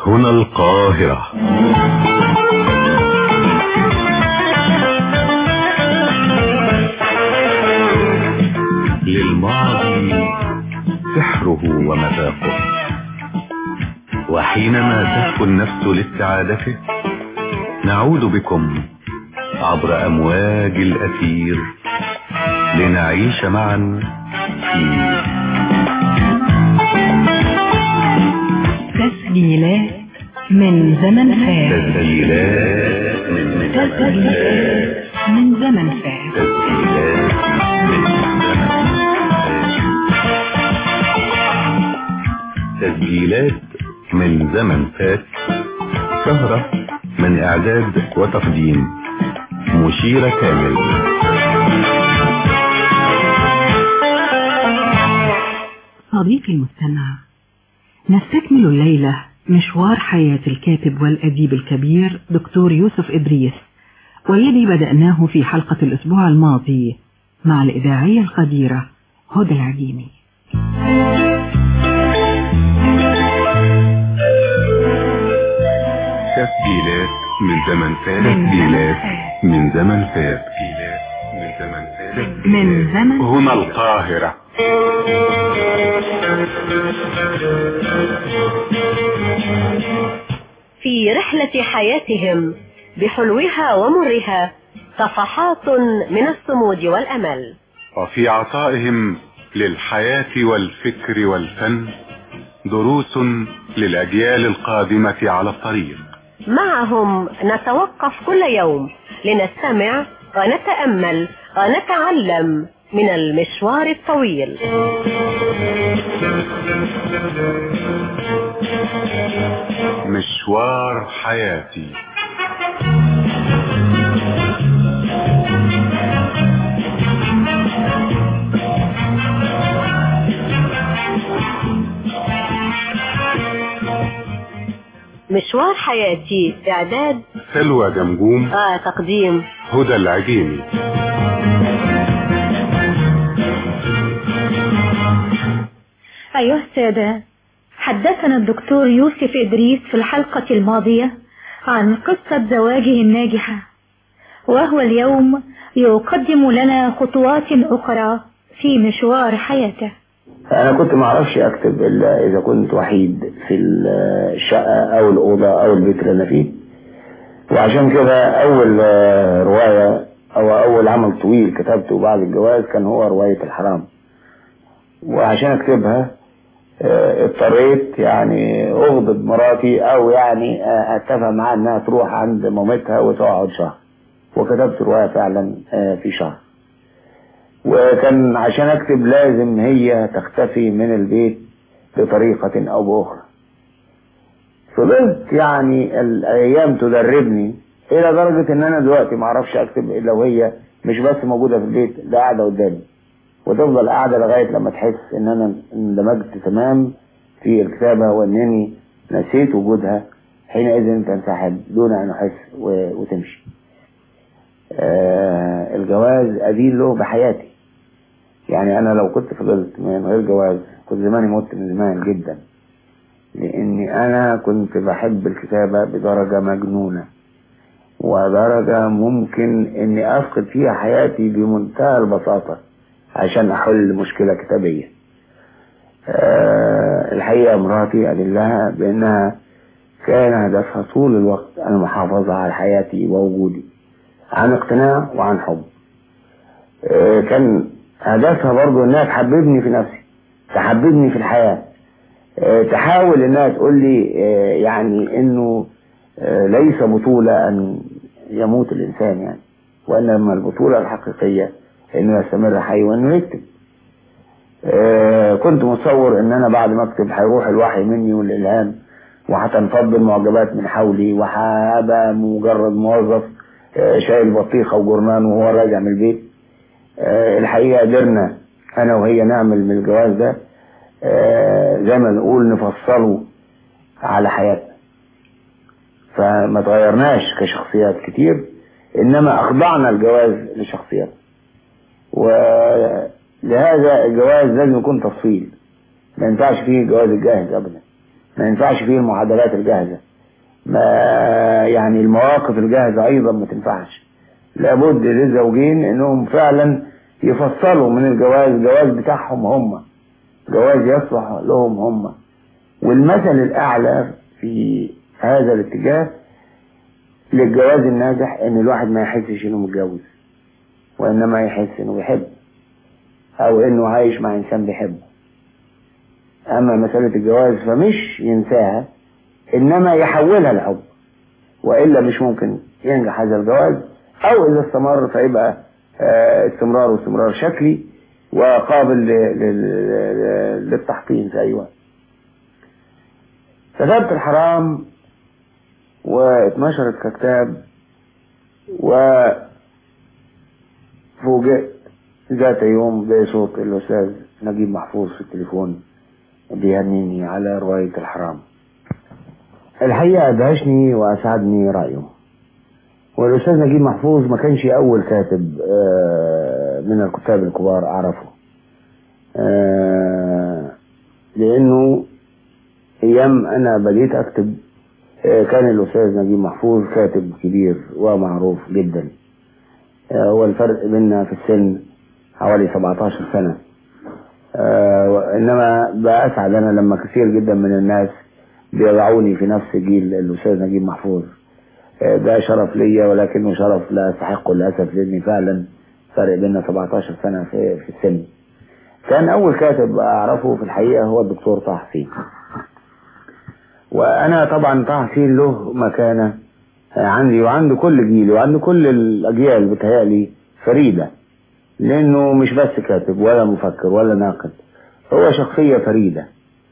هنا القاهرة. للماضي سحره ومذاقه، وحينما تهفو النفس لاستعادته نعود بكم عبر أمواج الأثير لنعيش معا في تسجيلات من زمن فات. تسجيلات من زمن فات. تسجيلات من زمن فات. سهرة من إعداد وتقديم مشيرة كامل. صديقي المستمع، نستكمل الليلة مشوار حياة الكاتب والأديب الكبير دكتور يوسف إدريس، والذي بدأناه في حلقة الأسبوع الماضي مع الإذاعية القديرة هدى العجيمي. تسجيلات من زمن فات. تسجيلات من زمن فات. من زمن هنا القاهرة. في رحلة حياتهم بحلوها ومرها صفحات من الصمود والأمل، وفي عطائهم للحياة والفكر والفن دروس للأجيال القادمة على الطريق. معهم نتوقف كل يوم لنستمع ونتأمل ونتعلم من المشوار الطويل. مشوار حياتي. مشوار حياتي، إعداد سلوى جمجوم، تقديم هدى العجيمي. أيها السادة، حدثنا الدكتور يوسف إدريس في الحلقة الماضية عن قصة زواجه الناجحة، وهو اليوم يقدم لنا خطوات أخرى في مشوار حياته. أنا كنت معرفش أكتب إلا إذا كنت وحيد في الشقة أو الأوضة أو البيت اللي أنا فيه، وعشان كده أول رواية أو أول عمل طويل كتبته بعد الجواز كان هو رواية الحرام. وعشان أكتبها اضطريت يعني أغضب مراتي أو يعني أتفق معاها إنها تروح عند مامتها وتقعد شهر، وكتبت رواية فعلا في شهر. وكان عشان أكتب لازم هي تختفي من البيت بطريقة أو بأخرى. فضلت يعني الأيام تدربني إلى درجة إن أنا دلوقتي معرفش أكتب إلا وهي مش بس موجودة في البيت، ده قاعدة قدامي، وتفضل قاعدة لغاية لما تحس إن أنا اندمجت تمام في الكتابة وإنني نسيت وجودها، حينئذ تنسحب دون أن أحس وتمشي. الجواز أدين له بحياتي. يعني أنا لو كنت فضلت من غير جواز كنت زماني مت من زمان جدا، لأني أنا كنت بحب الكتابة بدرجة مجنونة، ودرجة ممكن إني أفقد فيها حياتي بمنتهى البساطة عشان أحل مشكلة كتابية. الحقيقة مراتي قال لها بأنها كان هدفها طول الوقت المحافظة على حياتي ووجودي، عن اقتناع وعن حب. كان هدفها برضو انها تحببني في نفسي، تحببني في الحياة، تحاول انها تقول لي يعني انه ليس بطولة ان يموت الانسان يعني، وانما البطولة الحقيقية انه يستمر حي وانه يكتب. كنت متصور ان انا بعد ما اكتب هيروح الوحي مني والالهام، وهتنفض المعجبات من حولي، وهبقى مجرد موظف شايل بطيخة وجرنان وهو راجع من البيت. الحقيقة قدرنا انا وهي نعمل من الجواز ده زي ما نقول نفصله على حياتنا، فما تغيرناش كشخصيات كتير، انما اخضعنا الجواز لشخصيات. ولهذا الجواز لازم يكون تفصيل، ما ينفعش فيه جواز الجاهز ابدا، ما ينفعش فيه المعادلات الجاهزة، ما يعني المواقف الجاهزة أيضا ما تنفعش. لابد للزوجين انهم فعلا يفصلوا من الجواز بتاعهم هم، جواز يصلح لهم هم. والمثل الأعلى في هذا الاتجاه للجواز الناجح ان الواحد ما يحسش انه متجوز، وانما يحس انه بيحب او انه عايش مع انسان بيحبه. اما مسألة الجواز فمش ينساها، انما يحولها لحب، والا مش ممكن ينجح هذا الجواز، او اذا استمر فيبقى استمرار شكلي وقابل للتحطيم في اي وقت. كتبت الحرام واتنشرت ككتاب، وفوجئت ذات يوم بصوت الأستاذ نجيب محفوظ في التليفون بيهنيني على رواية الحرام. الحقيقة أدهشني وأسعدني رأيه. والأستاذ نجيب محفوظ ما كانش أول كاتب من الكتاب الكبار أعرفه، لأنه أيام أنا بديت أكتب كان الأستاذ نجيب محفوظ كاتب كبير ومعروف جدا. هو الفرق بيننا في السن حوالي 17 سنة، إنما بأسعد أنا لما كثير جدا من الناس بيضعوني في نفس جيل الأستاذ نجيب محفوظ. ده شرف ليا، ولكنه شرف لا أستحقه للأسف، لأني فعلا فرق بيننا 17 سنة في السن. كان أول كاتب أعرفه في الحقيقة هو الدكتور طه حسين، وأنا طبعا طه حسين له مكانة عندي وعند كل جيل وعند كل الأجيال بتهيألي فريدة، لأنه مش بس كاتب ولا مفكر ولا ناقد، هو شخصية فريدة،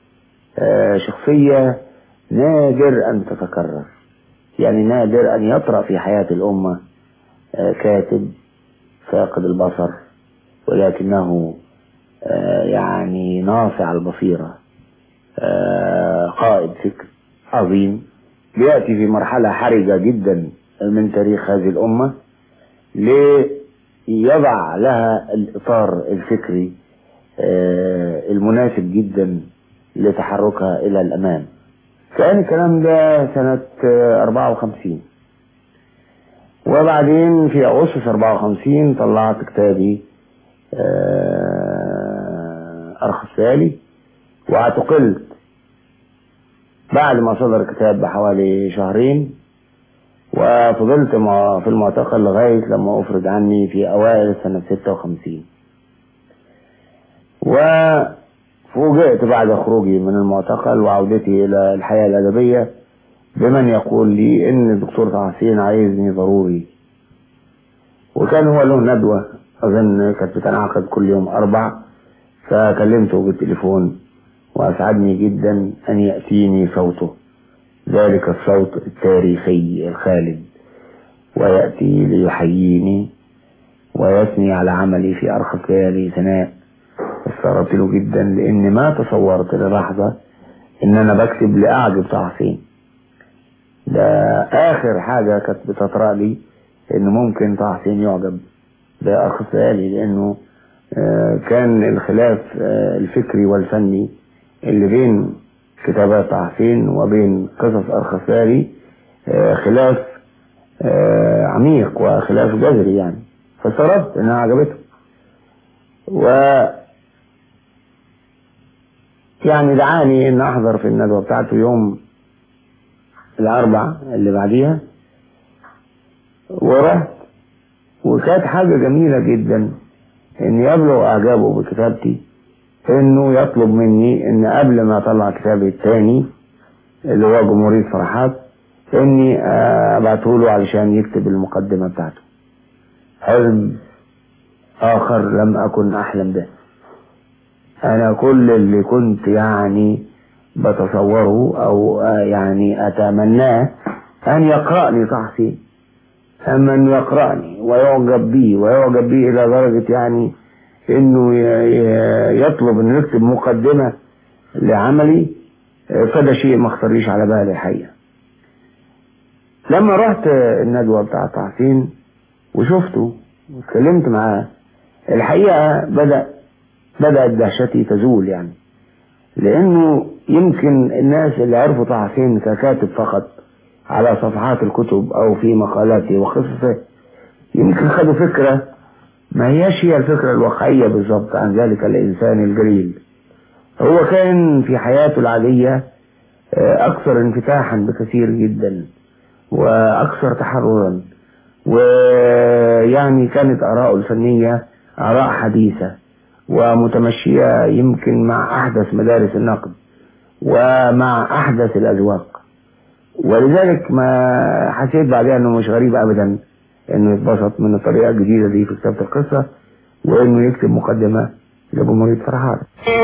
شخصية نادر أن تتكرر، يعني نادر أن يطرأ في حياة الأمة كاتب فاقد البصر ولكنه يعني ناصع البصيرة، قائد فكر عظيم، بيأتي في مرحلة حرجة جدا من تاريخ هذه الأمة ليضع لها الإطار الفكري المناسب جدا لتحركها إلى الأمام. كان الكلام ده سنة 54، وبعدين في أغسطس 54 طلعت كتابي أرخصالي، واعتقلت بعد ما صدر الكتاب بحوالي شهرين، وفضلت في المعتقل لغاية لما أفرج عني في أوائل سنة 56. وفوجئت بعد خروجي من المعتقل وعودتي إلى الحياة الأدبية بمن يقول لي إن الدكتور طه حسين عايزني ضروري، وكان هو له ندوة أظن كانت بتنعقد كل يوم 4، فكلمته بالتليفون وأسعدني جدا أن يأتيني صوته، ذلك الصوت التاريخي الخالد، ويأتي ليحييني ويثني على عملي في أرخص ليالي ثناء. استغربت له جدا، لأن ما تصورت للحظة إن أنا بكتب لأعجب طه حسين. ده آخر حاجة كانت بتطرأ لي إن ممكن طه حسين يعجب بأرخص ليالي، لأنه كان الخلاف الفكري والفني اللي بين كتابات طه حسين وبين قصص أرخص ليالي خلاف عميق وخلاف جذري يعني. فاستغربت إنها عجبته، يعني دعاني إن أحضر في الندوة بتاعته يوم الأربع اللي بعديها، ورحت، وكانت حاجة جميلة جدا إن يبلغ إعجابه بكتابتي إنه يطلب مني إن قبل ما أطلع كتابي الثاني اللي هو جمهورية فرحات إني أبعته له علشان يكتب المقدمة بتاعته. حلم آخر لم أكن أحلم به. أنا كل اللي كنت يعني بتصوره أو يعني أتمناه أن يقرأني طه حسين، أما أن يقرأني ويعجب بي إلى درجة يعني إنه يطلب أن يكتب مقدمة لعملي، فده شيء ما اختاريش على بالي الحقيقة. لما رحت الندوة بتاعة طه حسين وشفته واتكلمت معاه، الحقيقة بدأت دهشتي تزول يعني، لأنه يمكن الناس اللي عرفوا طه حسين ككاتب فقط على صفحات الكتب أو في مقالاته وقصصه يمكن خدوا فكرة ما هياش هي الفكرة الواقعية بالضبط عن ذلك الإنسان الجليل. هو كان في حياته العادية أكثر انفتاحا بكثير جدا وأكثر تحررا، ويعني كانت آراءه الفنية آراء حديثة ومتمشية يمكن مع أحدث مدارس النقد ومع أحدث الأذواق، ولذلك ما حسيت بعدها أنه مش غريب أبدا أنه يتبسط من الطريقة الجديدة دي في كتابة القصة وأنه يكتب مقدمة لجمهورية فرحات.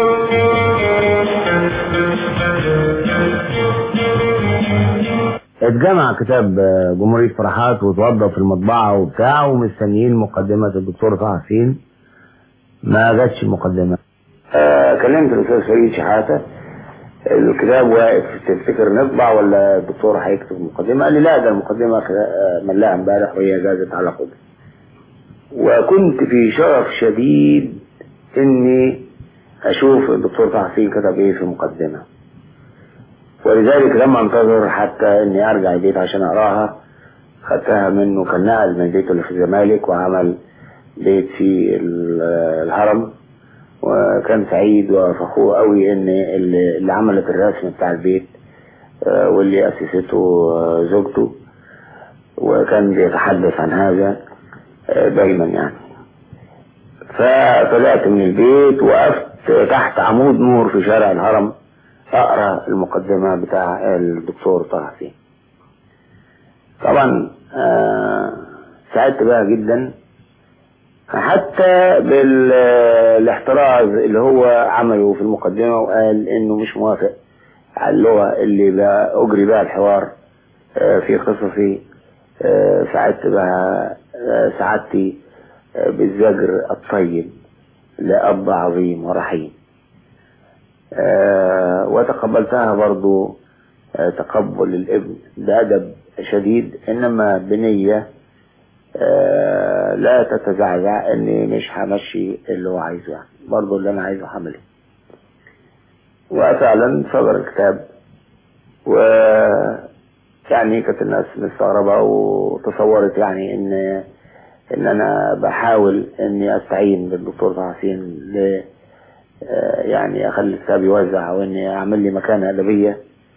اتجمع كتاب جمهورية فرحات وتوضب في المطبعة وبتاع ومستنيين مقدمة الدكتور طه حسين، ما جاتش المقدمة. كلمت الأستاذ فريد شحاتة، الكتاب واقف تفتكر نطبع ولا الدكتور هيكتب مقدمة؟ قال لي لا، ده المقدمة ملاها امبارح وهي جازت على قدر. وكنت في شغف شديد اني اشوف الدكتور طه حسين كتب ايه في المقدمة، ولذلك لما انتظر حتى اني ارجع البيت عشان اقراها خدتها منه. كان نقل من بيته اللي في الزمالك وعمل بيت في الهرم، وكان سعيد وفخور قوي ان اللي عملت الرسم بتاع البيت واللي اسسته زوجته، وكان بيتحدث عن هذا دايما يعني. فطلعت من البيت وقفت تحت عمود نور في شارع الهرم اقرا المقدمة بتاع الدكتور طه حسين. طبعا سعدت بها جدا، حتى بالاحتراز اللي هو عمله في المقدمة وقال انه مش موافق على اللغة اللي اجري بها الحوار في قصصي. سعدت بها سعادتي بالزجر الطيب لأب عظيم ورحيم، وتقبلتها برضو تقبل الابن بأدب شديد، إنما بنية لا تتزعزع اني مش همشي اللي هو عايزه، يعني برضه اللي انا عايزه هعمله. وفعلا صدر الكتاب، و يعني كانت الناس مستغربة وتصورت يعني ان انا بحاول اني استعين بالدكتور طه حسين ل يعني اخلي الكتاب يوزع واني اعمل لي مكانة ادبية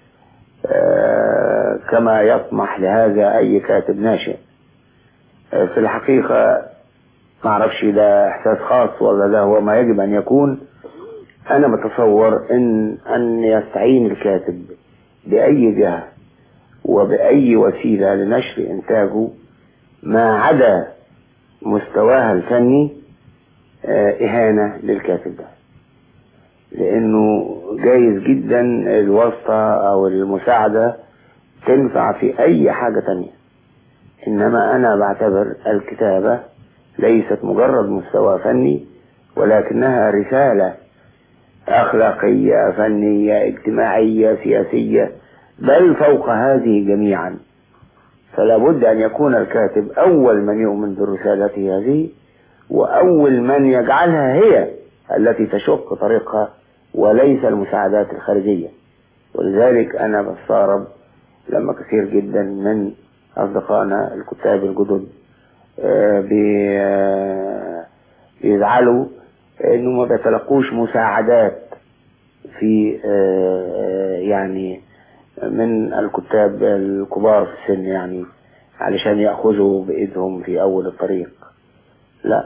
كما يطمح لهذا اي كاتب ناشئ. في الحقيقة ما اعرفش ده احساس خاص ولا ده هو ما يجب ان يكون. انا بتصور ان يستعين الكاتب باي جهة وباي وسيلة لنشر انتاجه ما عدا مستواها الفني اهانة للكاتب ده، لانه جايز جدا الواسطة او المساعدة تنفع في اي حاجة تانية، انما انا بعتبر الكتابة ليست مجرد مستوى فني ولكنها رسالة اخلاقية فنية اجتماعية سياسية، بل فوق هذه جميعا. فلا بد ان يكون الكاتب اول من يؤمن برسالته هذه واول من يجعلها هي التي تشق طريقها وليس المساعدات الخارجية. ولذلك انا بستغرب لما كثير جدا من أصدقائنا الكتاب الجدد بيزعلوا إنه ما بيتلقوش مساعدات في يعني من الكتاب الكبار في السن، يعني علشان يأخذوا بإيدهم في أول الطريق. لا،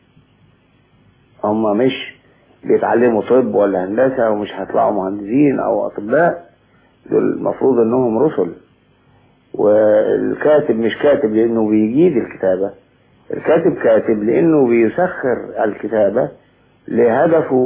هم مش بيتعلموا طب ولا هندسة ومش هيطلعوا مهندسين أو أطباء، دول المفروض إنهم رسل. والكاتب مش كاتب لانه بيجيد الكتابة، الكاتب كاتب لانه بيسخر الكتابة لهدفه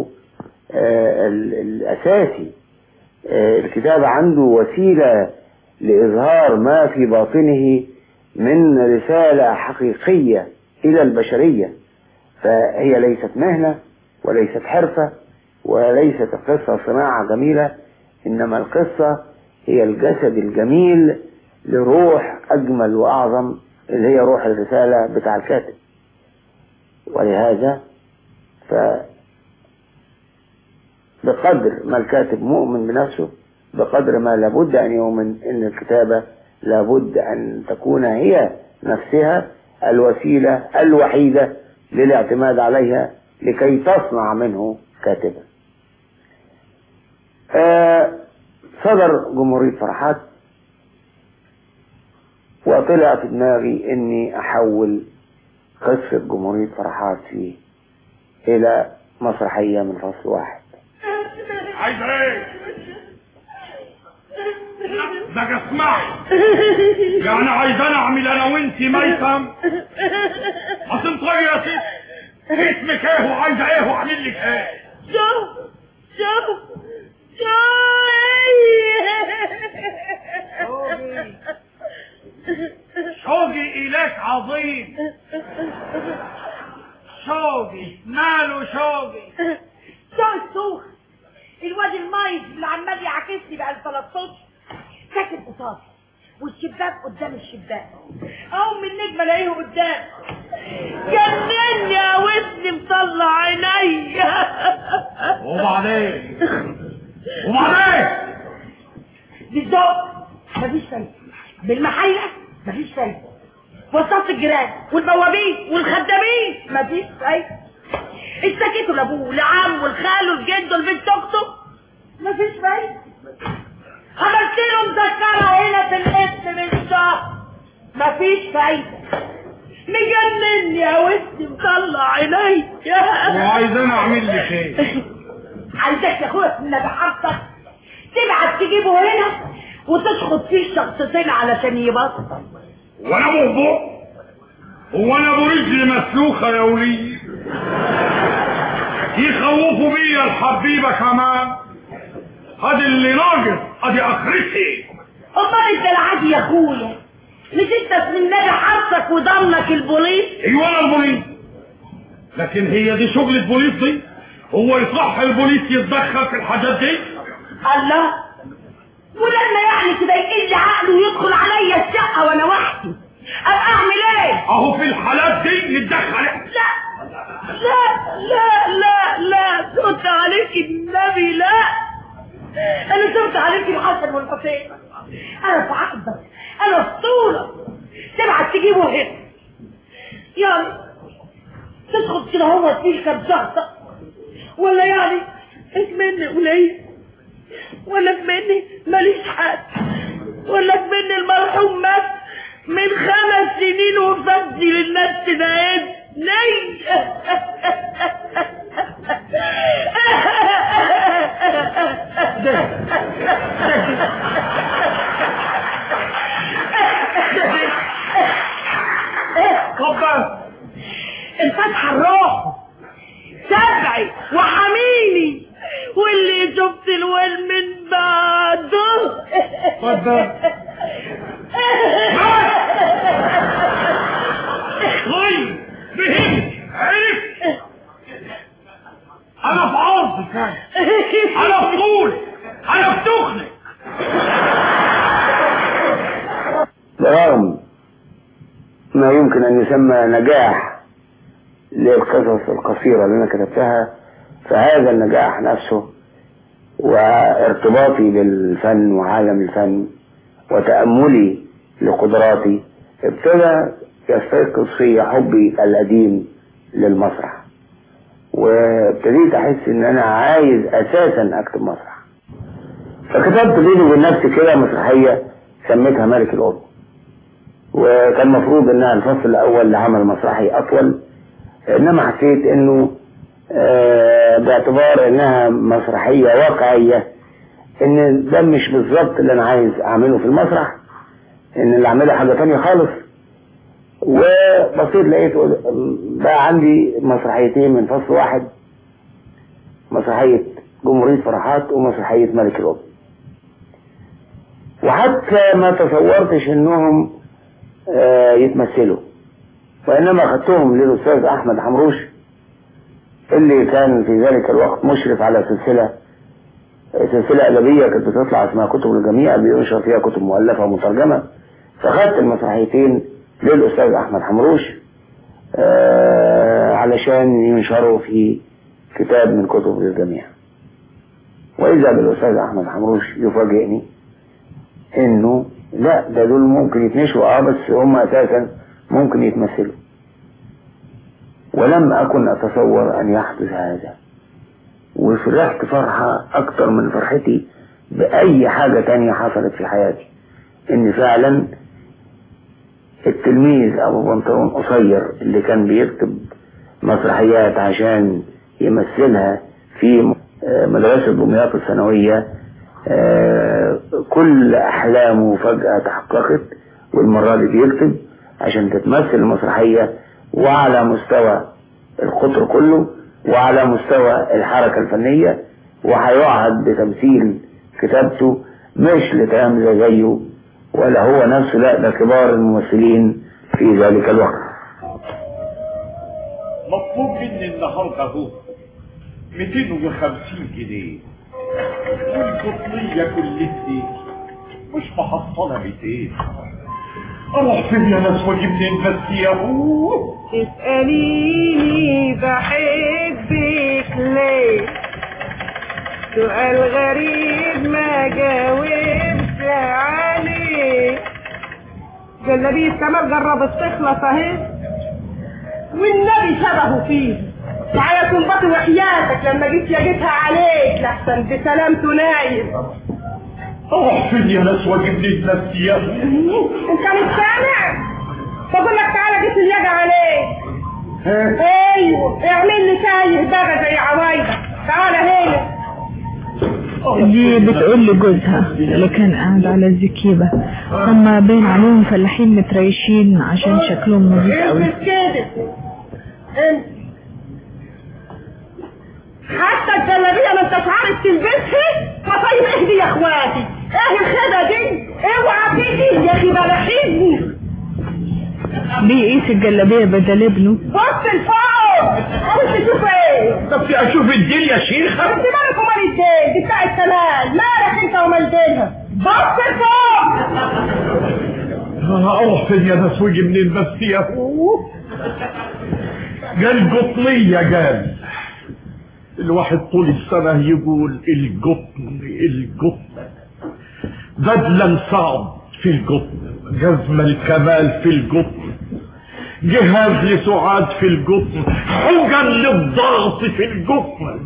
الاساسي. الكتابة عنده وسيلة لإظهار ما في باطنه من رسالة حقيقية إلى البشرية، فهي ليست مهنة وليست حرفة وليست القصة صناعة جميلة، إنما القصة هي الجسد الجميل لروح أجمل وأعظم اللي هي روح الرسالة بتاع الكاتب. ولهذا بقدر ما الكاتب مؤمن بنفسه بقدر ما لابد أن يؤمن أن الكتابة لابد أن تكون هي نفسها الوسيلة الوحيدة للاعتماد عليها لكي تصنع منه كاتبا. صدر جمهورية فرحات وطلع في دماغي اني احول قصة جمهورية فرحات فيه الى مسرحية من فصل واحد. عايز ايه؟ ده اسمع يعني عايزانا اعمل انا وانتي ميتم؟ هتنطقي يا ست اسمك ايه وعايزه ايه واعمل لك ايه؟ شوقي إليك عظيم. شوقي ماله شوقي؟ سوخ الواد المايز اللي عمال يعاكسني بقى ال13 ساكن قصادي والشباك قدام الشباك اقوم من النجمه الاقيه قدام جنني يا ودني مطلع عينيا. وبعدين بالذوق مفيش فايده، بالمحله مفيش فايده، وسط الجيران والبوابين والخدامين مفيش فايده، اشتكيتوا لابوه لعمه والخال والجد والبنت اخته مفيش فايده، عملت له مذكره هنا في الاسم من شهر مفيش فايده، مجنني يا ودي مطلع عيني. وعايزانا اعمل لك ايه؟ عايزك يا اخويا من نجاحاتك تبعت تجيبه هنا وتشخط فيه شخصتين علشان يبطل. وانا بوبو؟ هو انا ابو رجل مسلوخه يا ولي؟ يخوفوا بيا الحبيبه كمان؟ ادي اللي ناقص، ادي اخرتي. امال انت العادي يا اخويا مش انت من نجاحاتك وضمنك البوليس؟ ايوه انا البوليس، لكن هي دي شغل البوليس دي؟ هو يصح البوليس يتدخل في الحاجات دي؟ الله، ولما يعني كده يقل عقله ويدخل عليا الشقه وانا وحدي ابقى اعمل ايه؟ اهو في الحالات دي يتدخل. لا لا لا لا لا صوت عليك النبي، لا انا صوت عليك الحسن والحسين، انا في عقدك، انا اسطوره تبعت تجيبه هنا يعني تدخل كده هو فيه كام شخصه ولا يعني اسمني قليل ولا اسمني ماليش حد ولا اسمني المرحوم مات من 5 سنين وفدي للناس تنايد ليه؟ كبر الفتحة الروح سبعي وحميني واللي شفت الوال من بعده. اتفضل. طيب فهمت عرفت، انا في عرضك، انا في طولك، انا في تخنك. برغم ما يمكن ان يسمى نجاح للقصص القصيرة اللي انا كتبتها، فهذا النجاح نفسه وارتباطي بالفن وعالم الفن وتأملي لقدراتي ابتدى يستيقظ في حبي القديم للمسرح، وابتديت احس ان انا عايز اساسا اكتب مسرح. فكتبت بيني وبين نفسي كده مسرحية سميتها ملك الأوضة، وكان مفروض انها الفصل الاول لعمل مسرحي اطول، انما حسيت انه باعتبار انها مسرحية واقعية ان ده مش بالظبط اللي انا عايز اعمله في المسرح، ان اللي اعمله حاجة تانية خالص. وبصيت لقيت بقى عندي مسرحيتين من فصل واحد، مسرحية جمهورية فرحات ومسرحية ملك الأوضة، وحتى ما تصورتش انهم يتمثلوا، وانما اخذتهم للاستاذ احمد حمروش اللي كان في ذلك الوقت مشرف على سلسلة أدبية كانت بتطلع اسمها كتب الجميع بينشر فيها كتب مؤلفة ومترجمة، فاخذت المسرحيتين للاستاذ احمد حمروش علشان ينشروا في كتاب من كتب الجميع. وإذا بالأستاذ أحمد حمروش يفاجئني إنه لا، ده دول ممكن يتنشوا بس هم أساسا ممكن يتمثلوا. ولم أكن أتصور أن يحدث هذا، وفرحت فرحة أكتر من فرحتي بأي حاجة تانية حصلت في حياتي، إن فعلا التلميذ أبو بنطلون قصير اللي كان بيكتب مسرحيات عشان يمثلها في مدرسة دمياط الثانوية، كل أحلامه فجأة تحققت، والمرة دي بيكتب عشان تتمثل المسرحية، وعلى مستوى القطر كله وعلى مستوى الحركة الفنية، وهيقعد بتمثيل كتابته مش لتلامذة زيه ولا هو نفسه، لا ده كبار الممثلين في ذلك الوقت. مطلوب مني النهارده هو 250 جنيه والقطنية كلتي مش محصلة 200. اروح فين يا ناس واجيب منين بس يا ابوه؟ اسأليني بحبك ليه، سؤال غريب ما جاوبت عليه. جلابية كمال جربت تخلص اهي، والنبي شبهه فيه. تعالى تنبطي وحياتك لما جيت جيتها عليك لحسن بسلامته نايم. اروح فين يا ناس واجيب منين بس يا ابوه؟ انت مش سامع؟ بقول لك تعالى جيت اليد عليك. ايوه اعمل لي تايه بقى زي عوايدك. تعالى هنا. دي بتقول لجوزها اللي كان قاعد على الزكيبة، هما باين عليهم فلاحين متريشين عشان شكلهم نظيف قوي. انت كده انت حتى الجلابيه ما انتش عارف تلبسها. فطيب اهدي يا اخواتي، ايه الخدة دي؟ اوعى تيجي يا اخي بلحيني. بيقيس الجلابيه بدل ابنه. بص لفوق، عاوز تشوف ايه؟ طب اشوف الديل يا شيخه. انت مالك ومال الديل؟ دي بتاع الكمال، مالك انت ومال ديلها؟ بص لفوق. اروح فين يا ناس واجي منين بس يا ابوه؟ قال قطنية، قال الواحد طول السنة يقول القطن القطن، بدلا صعب في القطن، جزم الكمال في القطن، جهاز لسعاد في القطن، حجا للضغط في القطن،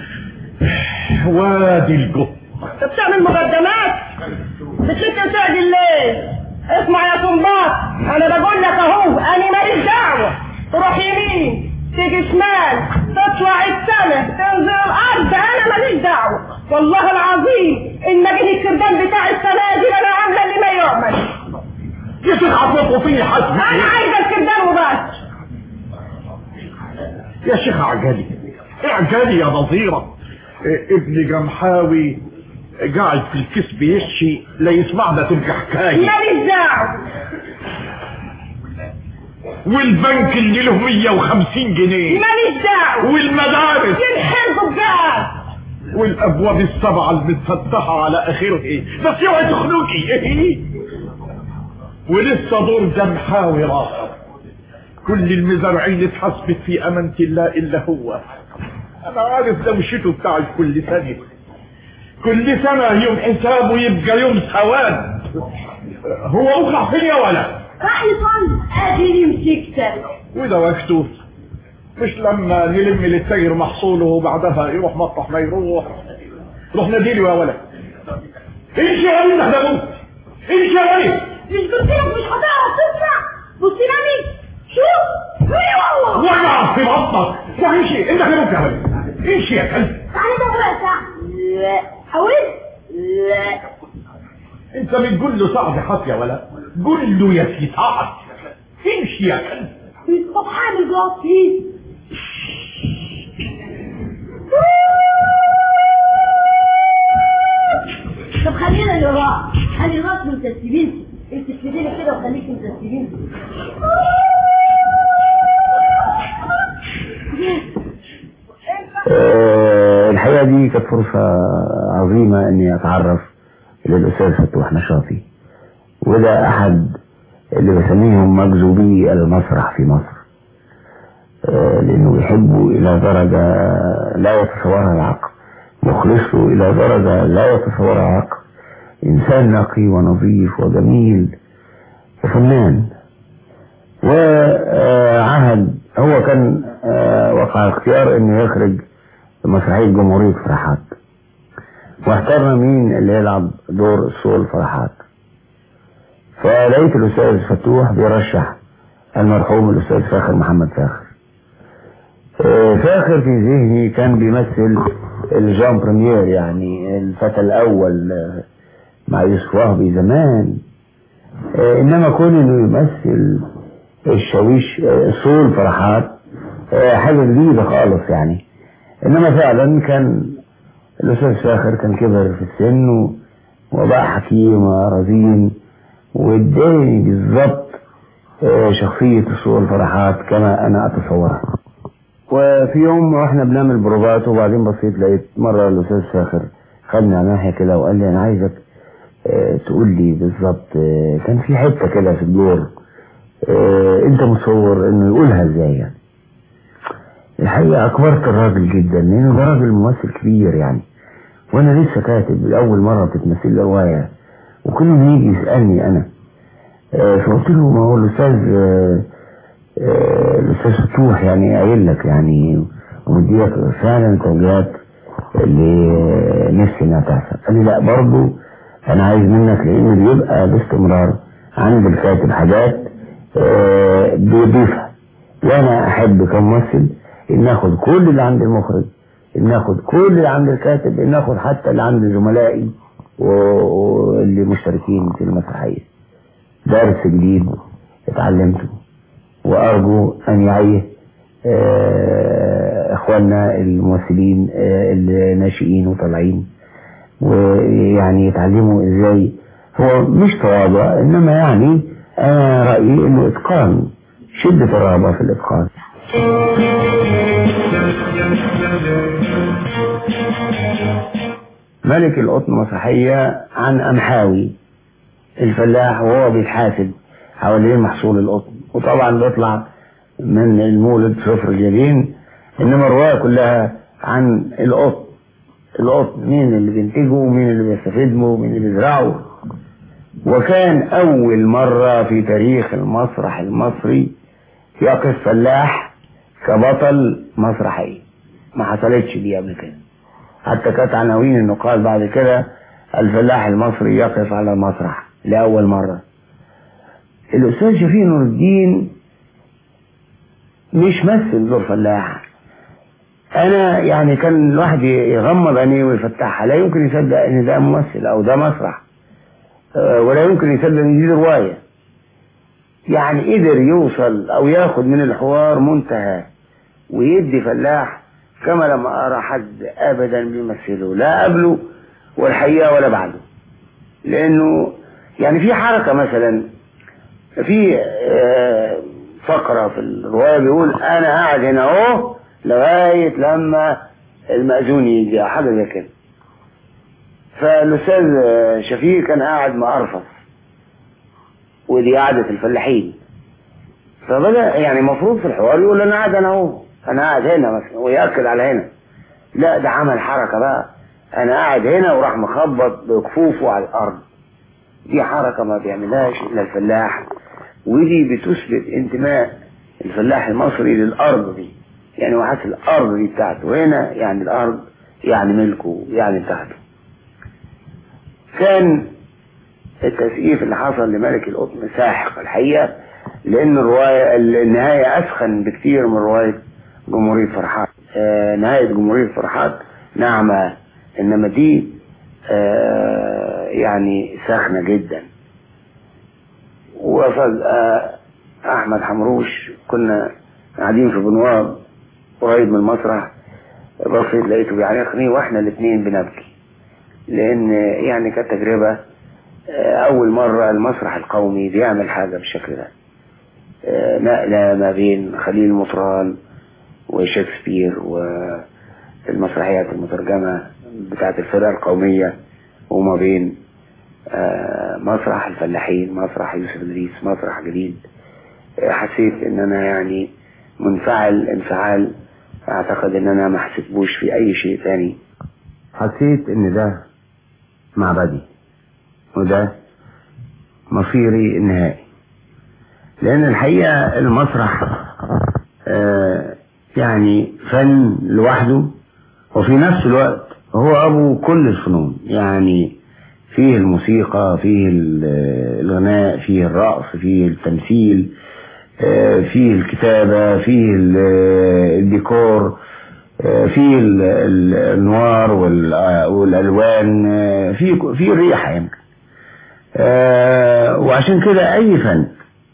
وادي القطن. انت بتعمل مقدمات؟ بتشك تعدل ليه؟ اسمع يا طنباط، انا بقول لك اهو، انا ماليش دعوة. تروح يمين تيجي شمال تطلع السنة تنزل الارض، انا ماليش دعوة. والله العظيم ان ما جه الكردان بتاع السنة دي انا عاملة اللي ما يعمل. يا شيخ عطوكوا فيه حسب. انا عايزة الكردان وبس. يا شيخ اعجلي اعجلي يا نظيرة. ابن جمحاوي قاعد في الكيس بيشي لا يسمعنا تبقى حكاية. ماليش دعوة. والبنك اللي له 150 جنيه ماليش دعوة. والمدارس ينحرقوا بجد. والابواب السبعة المتفتحة على اخره، بس اوعي تخنقي. ولسه دور جمحاوي راحة، كل المزارعين اتحسبت في امانة الله الا هو. انا عارف دوشته بتاعت كل سنة، كل سنة يوم حسابه يبقى يوم سواد. هو وقع فين يا ولد؟ راح يصلي اديني مسكتك. وده وقته، مش لما نلم للتاجر محصوله وبعدها يروح مطرح ما يروح. روح ناديله يا ولد. امشي يا ولد احنا موت. امشي يا ولد. مش قلت لك مش هتعرف تطلع؟ بص لامي شوف. ايه والله. وقع في بطنك. امشي انت هنموت يا ولد. امشي يا كلب. تعالى ده وقع. لا حاولت. لا انت بتقول له صعب حط يا ولد، قول له يا سي صعب. امشي يا كلب. طب حامل جاطي. طب خلينا للراس، خلي الراس متسبين. انت تسيبيني كده وخليكي متسبين. الحقيقة دي كانت فرصة عظيمة اني اتعرف للأستاذ فتوح نشاطي، وده احد اللي بسميهم مجذوبي المسرح في مصر، لانه يحبوا الى درجة لا يتصورها العقل. مخلص له إلى درجة لا يتصورها عقل. إنسان نقي ونظيف وجميل وفنان. وعهد هو كان وقع اختيار انه يخرج مسرحية جمهورية فرحات، واخترنا مين اللي يلعب دور الصول فرحات. فلقيت الأستاذ فتوح بيرشح المرحوم الأستاذ فاخر محمد فاخر. فاخر في ذهني كان بيمثل الجان بريمير، يعني الفتى الأول مع يوسف وهبي زمان. إنما كون إنه يمثل الشاويش صول فرحات حاجة جديدة خالص يعني. إنما فعلا كان الأستاذ فاخر كان كبر في السن وبقى حكيم ورزين، واداني بالظبط شخصية صول فرحات كما أنا أتصورها. وفي يوم واحنا بنعمل بروفات وبعدين بصيت لقيت مرة الأستاذ فاخر خدني على ناحية كده وقال لي أنا عايزك تقول لي بالظبط كان في حتة كده في الدور انت متصور انه يقولها ازاي يعني. الحقيقة اكبرت الراجل جدا لانه ده راجل ممثل كبير يعني، وانا لسه كاتب اول مرة بتتمثل له رواية، وكل ما يجي يسألني انا فقلت له ما هو الاستاذ فتوح يعني قايل لك يعني ومديك فعلا توجيهات اللي نفسي انها تحصل. قال لي لا برضه انا عايز منك، لان بيبقى باستمرار عند الكاتب حاجات بيضيفها، وانا احب كممثل ان ناخد كل اللي عند المخرج، ان ناخد كل اللي عند الكاتب، ان ناخد حتى اللي عند زملائي واللي مشتركين في المسرحيه. درس جديد اتعلمته، وارجو ان يعيه اخواننا الممثلين الناشئين وطالعين، ويعني يتعلموا ازاي هو مش تواضع، انما يعني انا رأيي انه اتقان، شدة الرغبة في الاتقان. ملك القطن مسرحية عن أمحاوي الفلاح وهو بيتحاسب حوالين محصول القطن، وطبعا بيطلع من المولد صفر الجبين، انما الرواية كلها عن القطن. القطن مين اللي بينتجه ومين اللي بيستفيد منه ومين اللي بيزرعه. وكان أول مرة في تاريخ المسرح المصري يقف فلاح كبطل مسرحية، ما حصلتش دي قبل كده. حتى كانت عناوين النقاد بعد كده الفلاح المصري يقف على المسرح لأول مرة. الأستاذ شفيق نور الدين مش مثل دور فلاح. أنا يعني كان الواحد يغمض عينيه ويفتحها، لا يمكن يصدق إن ده ممثل أو ده مسرح، ولا يمكن يصدق ان دي رواية. يعني قدر يوصل او ياخد من الحوار منتهى ويدي فلاح كما لم ارى حد ابدا بيمثله، لا قبله والحقيقة ولا بعده. لانه يعني في حركة مثلا في فقرة في الرواية بيقول انا قاعد هنا اهو لغاية لما المأذون يجي او حاجة زي كده. فالأستاذ شفيق كان قاعد مقرفص، ودي قعدة الفلاحين. فبدأ يعني مفروض في الحوار يقول أنا قاعد أنا أهو، أنا قاعد هنا مثلا، ويأكد على هنا. لا ده عمل حركة بقى، أنا قاعد هنا وراح مخبط بكفوفه على الأرض. دي حركة ما بيعملهاش إلا الفلاح، ودي بتثبت انتماء الفلاح المصري للأرض دي. يعني وحاسس الأرض دي بتاعته، هنا يعني الأرض يعني ملكه يعني بتاعته. كان التسقيف اللي حصل لملك القطن ساحق الحقيقة، لأن النهاية أسخن بكتير من رواية جمهورية فرحات. نهاية جمهورية فرحات ناعمة، إنما دي يعني ساخنة جدا. وفجأة أحمد حمروش كنا قاعدين في بنواب قريب من المسرح، بصيت لقيته بيعانقني واحنا الاثنين بنبكي، لان يعني كانت تجربة اول مرة المسرح القومي بيعمل حاجة بالشكل ده. نقلة ما بين خليل مطران وشكسبير والمسرحيات المترجمة بتاعت الفرقة القومية، وما بين مسرح الفلاحين، مسرح يوسف إدريس، مسرح جديد. حسيت ان انا يعني منفعل انفعال اعتقد ان انا ما حسيتبوش في اي شيء تاني. حسيت ان ده معبدي وده مصيري النهائي، لان الحقيقة المسرح يعني فن لوحده، وفي نفس الوقت هو ابو كل الفنون. يعني فيه الموسيقى، فيه الغناء، فيه الرقص، فيه التمثيل، فيه الكتابة، فيه الديكور، فيه النوار والالوان، فيه الريحة يمكن. وعشان كده اي فن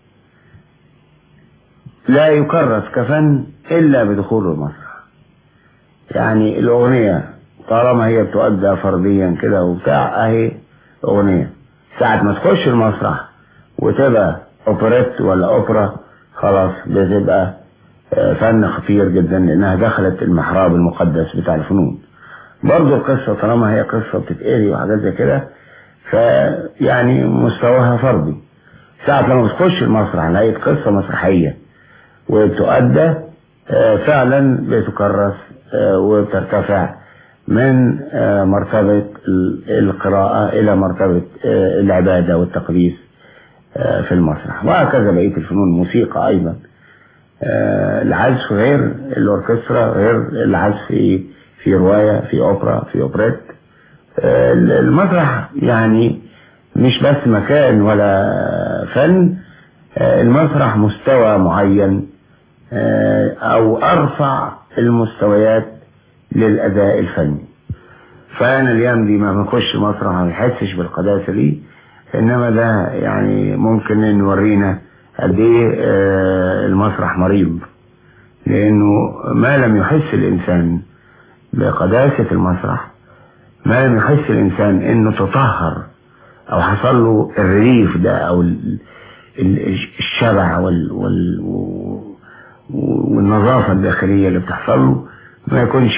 لا يكرس كفن الا بدخول المسرح. يعني الاغنية طالما هي بتؤدى فرديا كده وبتاع، اهي اغنية. ساعة ما تخش المسرح وتبقى اوبريت ولا اوبرا، خلاص بتبقى فن خطير جدا، لانها دخلت المحراب المقدس بتاع الفنون. برضو القصة طالما هي قصة بتتقري وحاجات زي كده، فيعني مستواها فردي. ساعة لما بتخش المسرح لقيت قصة مسرحية وبتؤدى، فعلا بتكرس وبترتفع من مرتبة القراءة إلى مرتبة العبادة والتقديس في المسرح. وهكذا بقية الفنون. الموسيقى أيضا، العزف غير الأوركسترا، غير العزف في رواية، في أوبرا، في أوبريت. المسرح يعني مش بس مكان ولا فن، المسرح مستوى معين أو أرفع المستويات للأداء الفني. فأنا اليوم دي ما بخش مسرح ما بحسش بالقداسة دي، إنما ده يعني ممكن نورينا قد إيه المسرح مريض، لأنه ما لم يحس الإنسان بقداسة المسرح، ما لم يحس الإنسان إنه تطهر أو حصل له الريف ده أو الشبع والنظافة الداخلية اللي بتحصل له، ما يكونش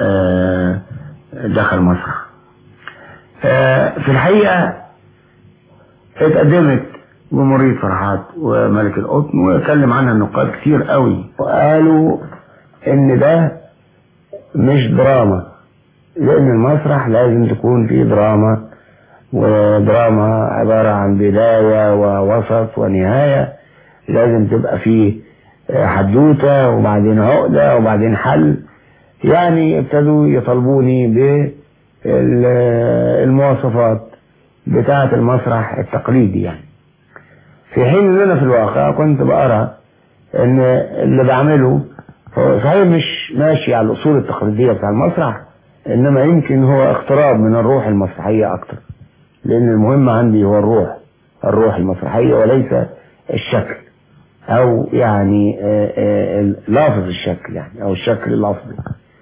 دخل مسرح. في الحقيقة اتقدمت جمهورية فرحات وملك القطن واتكلم عنها النقاد كتير قوي، وقالوا ان ده مش دراما، لان المسرح لازم تكون فيه دراما، ودراما عبارة عن بداية ووسط ونهاية، لازم تبقى فيه حدوتة وبعدين عقدة وبعدين حل. يعني ابتدوا يطالبوني بالمواصفات بتاعة المسرح التقليدي، يعني في حين ان انا في الواقع كنت بقرأ ان اللي بعمله هو صحيح مش ماشي على الاصول التقليدية بتاع المسرح، انما يمكن هو اقتراب من الروح المسرحية اكتر، لان المهم عندي هو الروح المسرحية وليس الشكل، او يعني لافظ الشكل، يعني او الشكل اللفظي.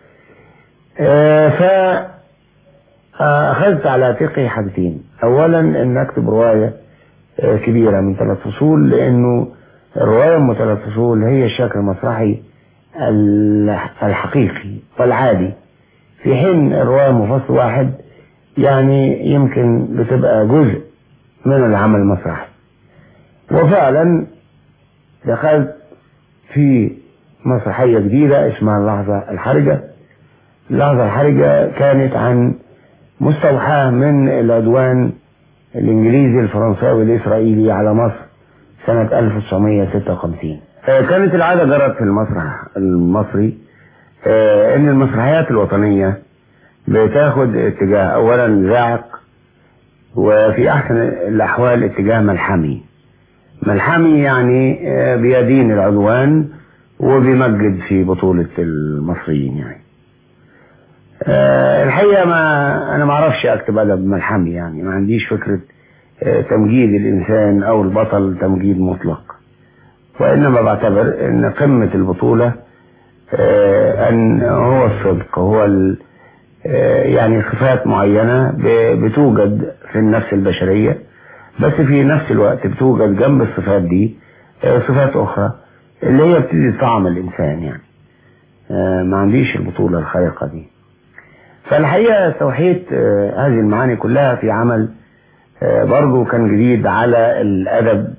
فاخذت على عاتقي حاجتين. اولا ان اكتب رواية كبيرة من 3 فصول، لانه الرواية من 3 فصول هي الشكل المسرحي الحقيقي والعادي، في حين الرواية من فصل واحد يعني يمكن بتبقى جزء من العمل المسرحي. وفعلا دخلت في مسرحية جديدة اسمها اللحظة الحرجة. اللحظة الحرجة كانت عن مستوحاة من العدوان الإنجليزي الفرنساوي الإسرائيلي على مصر سنة 1956. كانت العادة جرت في المسرح المصري إن المسرحيات الوطنية بتاخد اتجاه أولا زاعق، وفي أحسن الأحوال اتجاه ملحمي. ملحمي يعني بيدين العدوان وبيمجد في بطولة المصريين. يعني الحقيقة أنا ما أعرفش أكتب أدب ملحمي، يعني ما عنديش فكرة تمجيد الإنسان أو البطل تمجيد مطلق، وإنما بعتبر أن قمة البطولة أن هو الصدق، هو يعني صفات معينة بتوجد في النفس البشرية، بس في نفس الوقت بتوجد جنب الصفات دي صفات أخرى اللي هي بتدي طعم الإنسان. يعني ما عنديش البطولة الخارقة دي. فالحقيقة توحيد هذه المعاني كلها في عمل برضو كان جديد على الأدب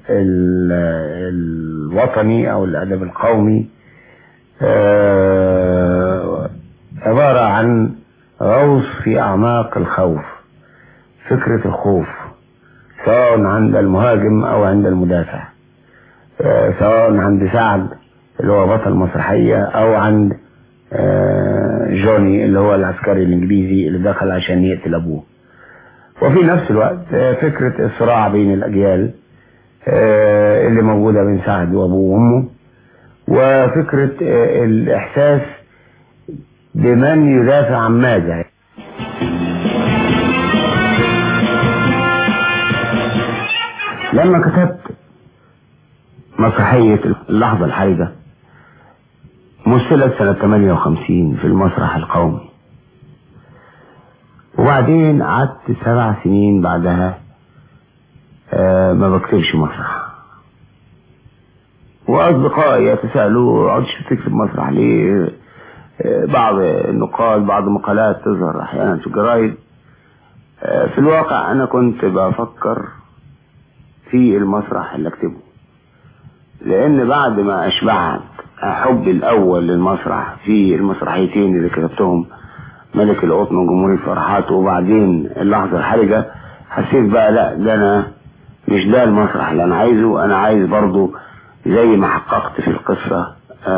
الوطني أو الأدب القومي، عبارة عن غوص في أعماق الخوف، فكرة الخوف سواء عند المهاجم أو عند المدافع، سواء عند سعد اللي هو بطل مسرحية أو عند جوني اللي هو العسكري الإنجليزي اللي دخل عشان يقتل أبوه. وفي نفس الوقت فكرة الصراع بين الأجيال اللي موجودة بين سعد وأبوه وأمه، وفكرة الإحساس بمن يدافع عن ماذا. لما كتبت مسرحية اللحظة الحرجة مثلت سنة 58 في المسرح القومي، وبعدين قعدت 7 سنين بعدها ما بكتبش مسرح، وأصدقائي يتساءلوا عدتش تكتب مسرح ليه؟ بعض النقاد بعض مقالات تظهر أحيانا في الجرايد. في الواقع أنا كنت بفكر في المسرح اللي أكتبه، لأن بعد ما أشبعت حبي الأول للمسرح في المسرحيتين اللي كتبتهم، ملك القطن وجمهورية فرحات وبعدين اللحظة الحرجة، حسيت بقى لا، ده أنا مش ده المسرح اللي أنا عايزه. أنا عايز برضو زي ما حققت في القصة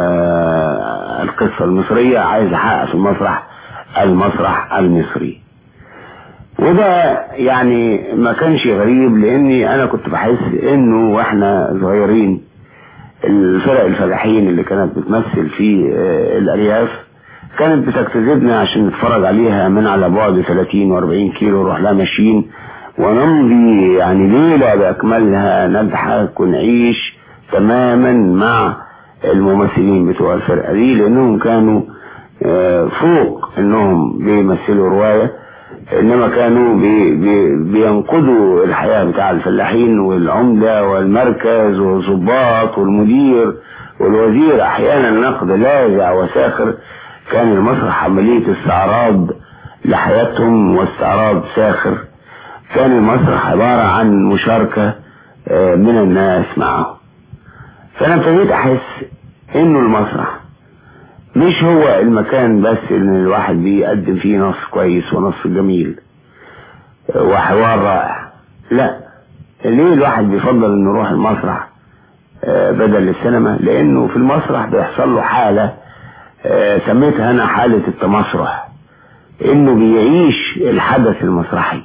المصرية، عايز أحقق في المسرح المصري. وده يعني ما كانش غريب، لأني أنا كنت بحس إنه وإحنا صغيرين الفرق الفلاحين اللي كانت بتمثل في الأرياف كانت بتجتذبنا عشان نتفرج عليها من على بعد 30 و40 كيلو، نروح لها ماشيين ونمضي يعني ليلة بأكملها، نضحك ونعيش تماما مع الممثلين بتوع الفرقة دي، لأنهم كانوا فوق إنهم بيمثلوا رواية، إنما كانوا بينقذوا الحياة بتاع الفلاحين والعمدة والمركز والضباط والمدير والوزير، أحيانا نقد لاذع وساخر. كان المسرح عملية استعراض لحياتهم واستعراض ساخر. كان المسرح عبارة عن مشاركة من الناس معه. فأنا ابتديت أحس إنه المسرح مش هو المكان بس إن الواحد بيقدم فيه نص كويس ونص جميل وحوار رائع، لا. ليه الواحد بيفضل إنه يروح المسرح بدل السينما؟ لأنه في المسرح بيحصل له حالة سميتها أنا حالة التمسرح، إنه بيعيش الحدث المسرحي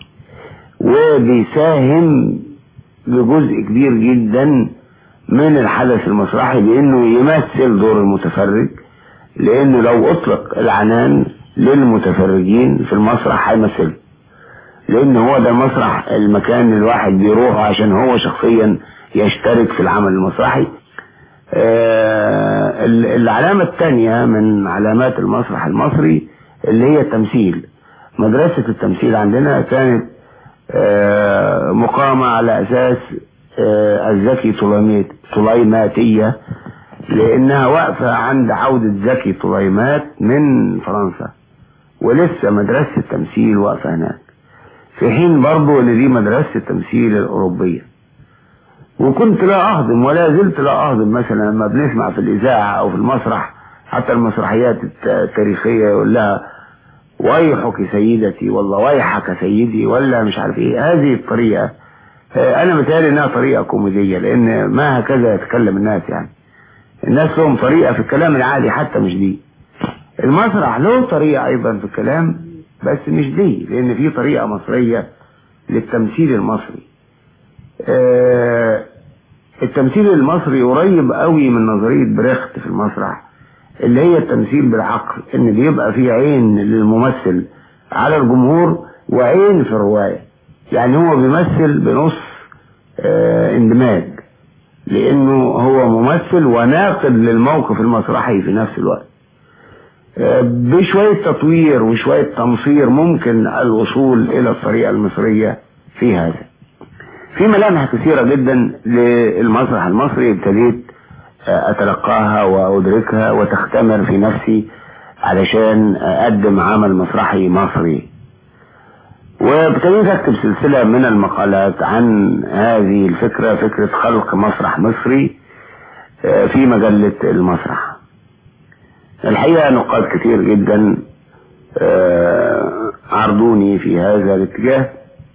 وبيساهم بجزء كبير جدا من الحدث المسرحي بأنه يمثل دور المتفرج. لأنه لو أطلق العنان للمتفرجين في المسرح هيمثل، لأن هو ده المسرح المكان الواحد بيروح عشان هو شخصيا يشترك في العمل المسرحي. العلامة الثانية من علامات المسرح المصري اللي هي التمثيل. مدرسة التمثيل عندنا كانت مقامة على أساس الزكي طليماتية، لأنها واقفة عند عودة زكي طليمات من فرنسا، ولسه مدرسة التمثيل واقفة هناك، في حين برضو ان دي مدرسة التمثيل الأوروبية. وكنت لا أهضم ولا زلت لا أهضم مثلا لما بنسمع في الإذاعة أو في المسرح حتى المسرحيات التاريخية يقول لها ويحك سيدتي والله ويحك سيدي ولا مش عارف ايه. هذه الطريقة أنا متهيألي إنها طريقة كوميدية، لأن ما هكذا يتكلم الناس. يعني الناس لهم طريقة في الكلام العادي حتى مش دي. المسرح له طريقة أيضا في الكلام بس مش دي، لأن في طريقة مصرية للتمثيل المصري. التمثيل المصري قريب قوي من نظرية بريخت في المسرح، اللي هي التمثيل بالعقل، ان بيبقى في عين للممثل على الجمهور وعين في الرواية. يعني هو بيمثل بنص اندماج، لانه هو ممثل وناقد للموقف المسرحي في نفس الوقت. بشوية تطوير وشوية تمصير ممكن الوصول الى الطريقة المصرية في هذا. في ملامح كثيرة جدا للمسرح المصري ابتديت اتلقاها وادركها وتختمر في نفسي علشان اقدم عمل مسرحي مصري. وابتديت اكتب سلسلة من المقالات عن هذه الفكرة، فكرة خلق مسرح مصري في مجلة المسرح. الحقيقة نقاد كتير جدا عرضوني في هذا الاتجاه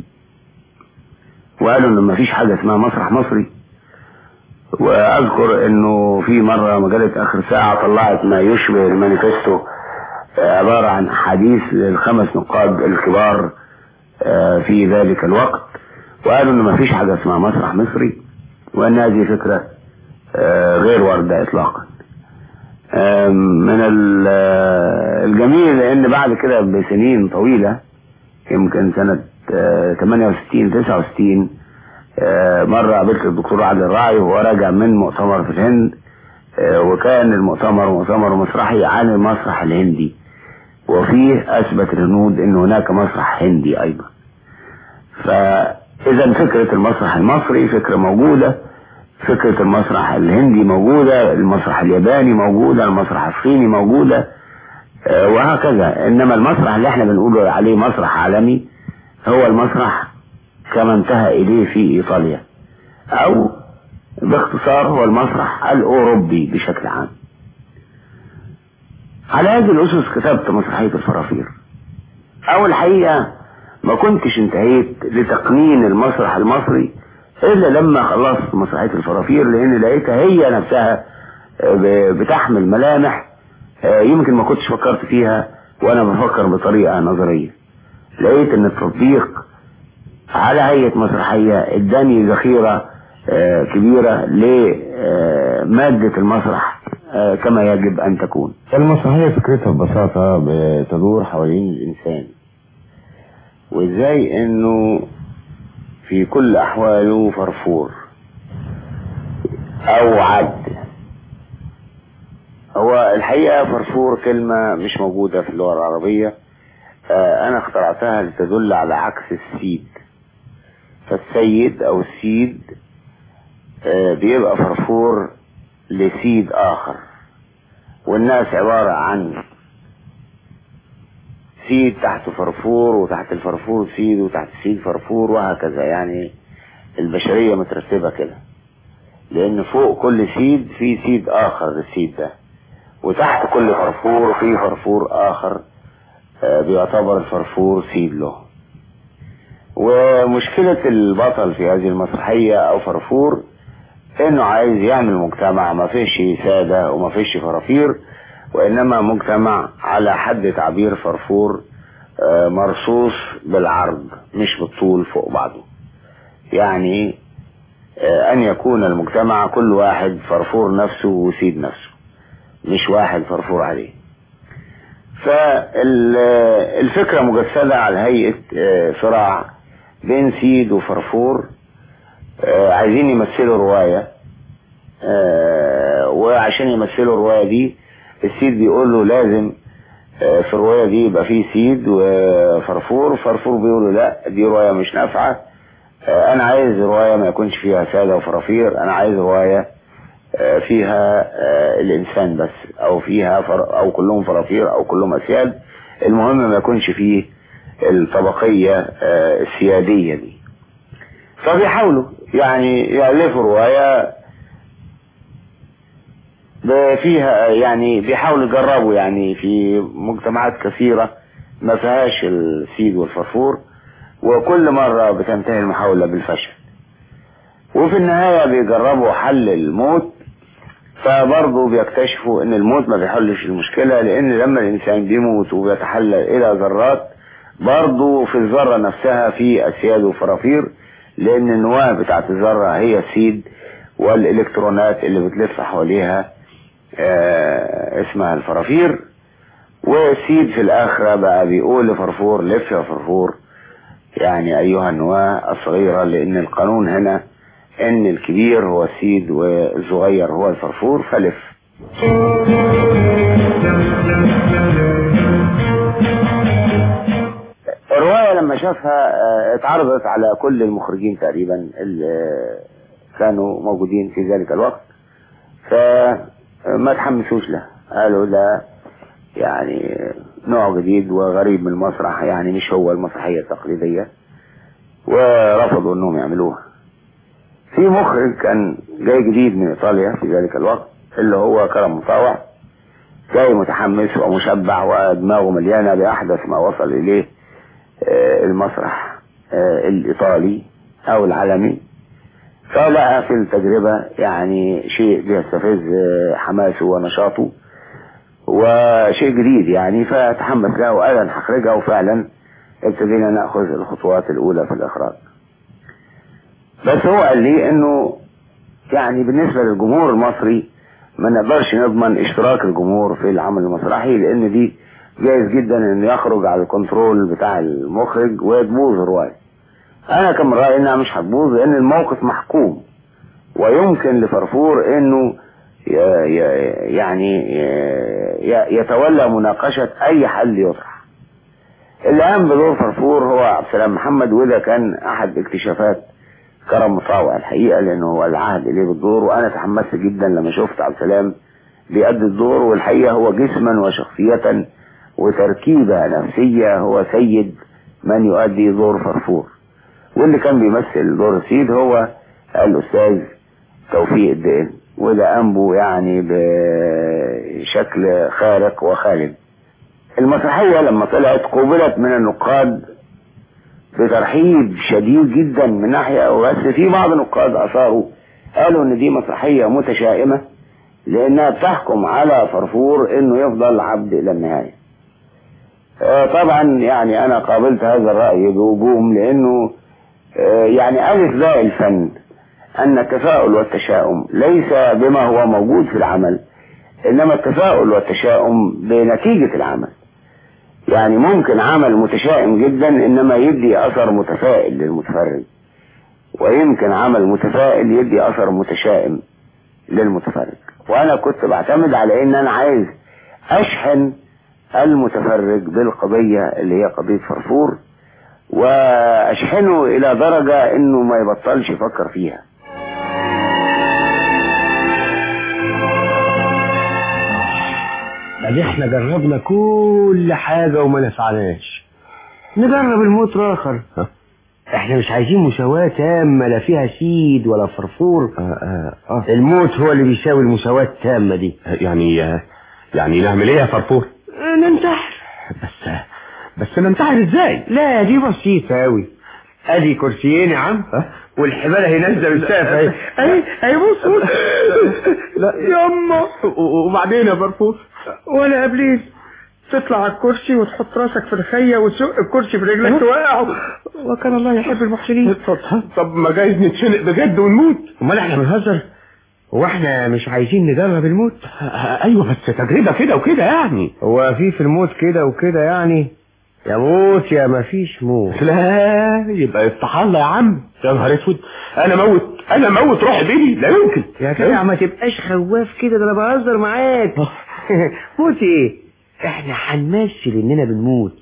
وقالوا انه ما فيش حاجة اسمها مسرح مصري. واذكر انه في مرة مجلة اخر ساعة طلعت ما يشبه المانيفستو عبارة عن احاديث لل5 نقاد الكبار في ذلك الوقت، وقالوا انه ما فيش حاجة اسمها مسرح مصري، وان هذه فكرة غير واردة اطلاقا. من الجميل ان بعد كده بسنين طويلة، يمكن سنة 68 69 مرة قابلت الدكتور عادل الراعي وهو راجع من مؤتمر في الهند، وكان المؤتمر مؤتمر مسرحي عن المسرح الهندي، وفيه اثبت الهنود ان هناك مسرح هندي ايضا. فاذا فكرة المسرح المصري فكرة موجودة، فكرة المسرح الهندي موجودة، المسرح الياباني موجودة، المسرح الصيني موجودة، وهكذا. انما المسرح اللي احنا بنقول عليه مسرح عالمي هو المسرح كما انتهى اليه في ايطاليا، او باختصار هو المسرح الاوروبي بشكل عام. على هذه الاسس كتبت مسرحية الفرافير. او الحقيقة ما كنتش انتهيت لتقنين المسرح المصري الا لما خلصت مسرحية الفرافير، لان لقيتها هي نفسها بتحمل ملامح يمكن ما كنتش فكرت فيها وانا بفكر بطريقة نظرية. لقيت ان التطبيق على هيئة مسرحية اداني ذخيرة كبيرة لمادة المسرح كما يجب ان تكون. المسرحية فكرتها ببساطة بتدور حوالين الانسان، وازاي انه في كل احواله فرفور او عد. هو الحقيقة فرفور كلمة مش موجودة في اللغة العربية، انا اخترعتها لتدل على عكس السيد. فالسيد او السيد بيبقى فرفور لسيد اخر، والناس عبارة عن سيد تحت فرفور، وتحت الفرفور سيد، وتحت السيد فرفور، وهكذا. يعني البشرية مترتبة كده، لان فوق كل سيد في سيد اخر للسيد ده، وتحت كل فرفور في فرفور اخر بيعتبر الفرفور سيد له. ومشكلة البطل في هذه المسرحية او فرفور انه عايز يعمل مجتمع ما فيش سادة وما فيش فرافير، وانما مجتمع على حد تعبير فرفور مرصوص بالعرض مش بالطول فوق بعضه. يعني ان يكون المجتمع كل واحد فرفور نفسه وسيد نفسه، مش واحد فرفور عليه. فالفكرة مجسدة على هيئة صراع بين سيد وفرفور، عايزين يمثلوا رواية، وعشان يمثلوا الرواية دي السيد بيقول له لازم في الرواية دي يبقى فيه سيد وفرفور. فرفور بيقول له لا، دي رواية مش نافعة، انا عايز رواية ما يكونش فيها سادة وفرافير، انا عايز رواية فيها الانسان بس، او فيها او كلهم فرافير او كلهم اسياد، المهم ما يكونش فيه الطبقية السيادية دي. فبيحاولوا يعني يألفوا رواية فيها، يعني بيحاولوا يجربوا يعني في مجتمعات كثيرة ما فيهاش السيد والفرفور، وكل مرة بتنتهي المحاولة بالفشل. وفي النهاية بيجربوا حل الموت، فبرضه بيكتشفوا ان الموت ما بيحلش المشكلة، لان لما الانسان بيموت وبيتحلل الى ذرات، برضه في الذرة نفسها في اسياد وفرافير، لان النواة بتاعت الذرة هي السيد، والالكترونات اللي بتلف حواليها اسمها الفرافير. والسيد في الاخرة بقى بيقول لفرفور لف يا فرفور، يعني ايها النواة الصغيرة، لان القانون هنا ان الكبير هو السيد والصغير هو الفرفور، فلف. الرواية لما شافها اتعرضت على كل المخرجين تقريبا اللي كانوا موجودين في ذلك الوقت، فما تحمسوش له، قالوا ده يعني نوع جديد وغريب من المسرح، يعني مش هو المسرحية التقليدية، ورفضوا انهم يعملوها. في مخرج كان جاي جديد من ايطاليا في ذلك الوقت اللي هو كرم مطاوع، جاي متحمس ومشبع ودماغه مليانة بأحدث ما وصل إليه المسرح الإيطالي أو العالمي، فلقى في التجربة يعني شيء بيستفز حماسه ونشاطه وشيء جديد يعني، فتحمس له وقال أنا هخرجها، وفعلا ابتدينا نأخذ الخطوات الأولى في الإخراج. بس هو قال لي إنه يعني بالنسبة للجمهور المصري ما نقدرش نضمن اشتراك الجمهور في العمل المسرحي، لأن دي جايز جدا إنه يخرج على الكنترول بتاع المخرج وتبوظ الرواية. أنا كان من رأيي إنها مش هتبوظ، لأن الموقف محكوم ويمكن لفرفور إنه يعني يتولى مناقشة أي حل يطرح. اللي قام بدور فرفور هو عبد السلام محمد، وده كان أحد اكتشافات كرم مطاوع الحقيقة، لأنه هو العهد إليه بالدور، وأنا تحمست جدا لما شفت عبد السلام بيأدي الدور. والحقيقة هو جسما وشخصية وتركيبة نفسية هو سيد من يؤدي دور فرفور. واللي كان بيمثل دور السيد هو الأستاذ توفيق الدقن، وده قام يعني بشكل خارق وخالد. المسرحية لما طلعت قوبلت من النقاد بترحيب شديد جدا من ناحية، بس في بعض النقاد أثاروا قالوا ان دي مسرحية متشائمة لانها بتحكم على فرفور انه يفضل عبد الى النهاية. طبعا يعني انا قابلت هذا الرأي بوجوم، لانه يعني ألف باء الفن ان التفاؤل والتشاؤم ليس بما هو موجود في العمل، انما التفاؤل والتشاؤم بنتيجة العمل. يعني ممكن عمل متشائم جدا انما يدي اثر متفائل للمتفرج، ويمكن عمل متفائل يدي اثر متشائم للمتفرج. وانا كنت بعتمد على ان انا عايز اشحن المتفرج بالقضية اللي هي قضية فرفور، واشحنه الى درجة انه ما يبطلش يفكر فيها. ادي احنا جربنا كل حاجة وما نفعناش، نجرب الموت اخر. احنا مش عايزين مساواة تامة، لا فيها سيد ولا فرفور. الموت هو اللي بيساوي المساواة التامة دي. يعني نعمل ايه يا فرفور؟ ننتحر. بس ننتحر ازاي؟ لا دي بسيطة اوي. ادي كرسيين يا عم، والحبالة هي نازله بالسقف اهي بص لا ياما. وبعدين يا فرفور؟ ولا قبلين تطلع على الكرسي وتحط راسك في الخية وتسق الكرسي في رجلك توقعه، وكان الله يحب المحسنين. طب ما جايز نتشنق بجد ونموت؟ امال احنا بنهزر؟ هو احنا مش عايزين نجرب الموت؟ ايوه بس تجربة كده وكده يعني. هو في الموت كده وكده يعني؟ يا موت يا ما فيش موت. لا يبقى افتح الله يا عم. يا نهار اسود، انا موت روحي بيدي، لا يمكن يا جدع ما تبقاش خواف كده، ده انا بهزر معاك. موت ايه؟ احنا هنمثل اننا بنموت.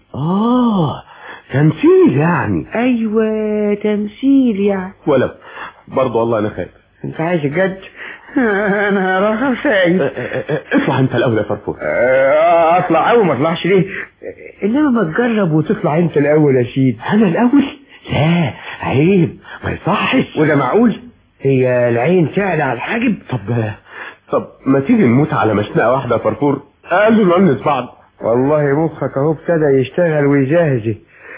تمثيل يعني؟ ايوه تمثيل يعني. ولا برضو الله انا خايف. انت عايز الجد؟ انا راح خايف. اطلع انت الاول يا فرفور. اطلع اول ما اطلعش ليه؟ انما ما تجرب وتطلع انت الاول يا سيدي. انا الاول؟ لا عيب ما يصحش. وده معقول؟ هي العين تعلى على الحاجب؟ طب ما تيجي نموت على مشنقة واحدة يا فرفور، قالوا نونس بعض. والله مخك اهو ابتدى يشتغل ويجهز.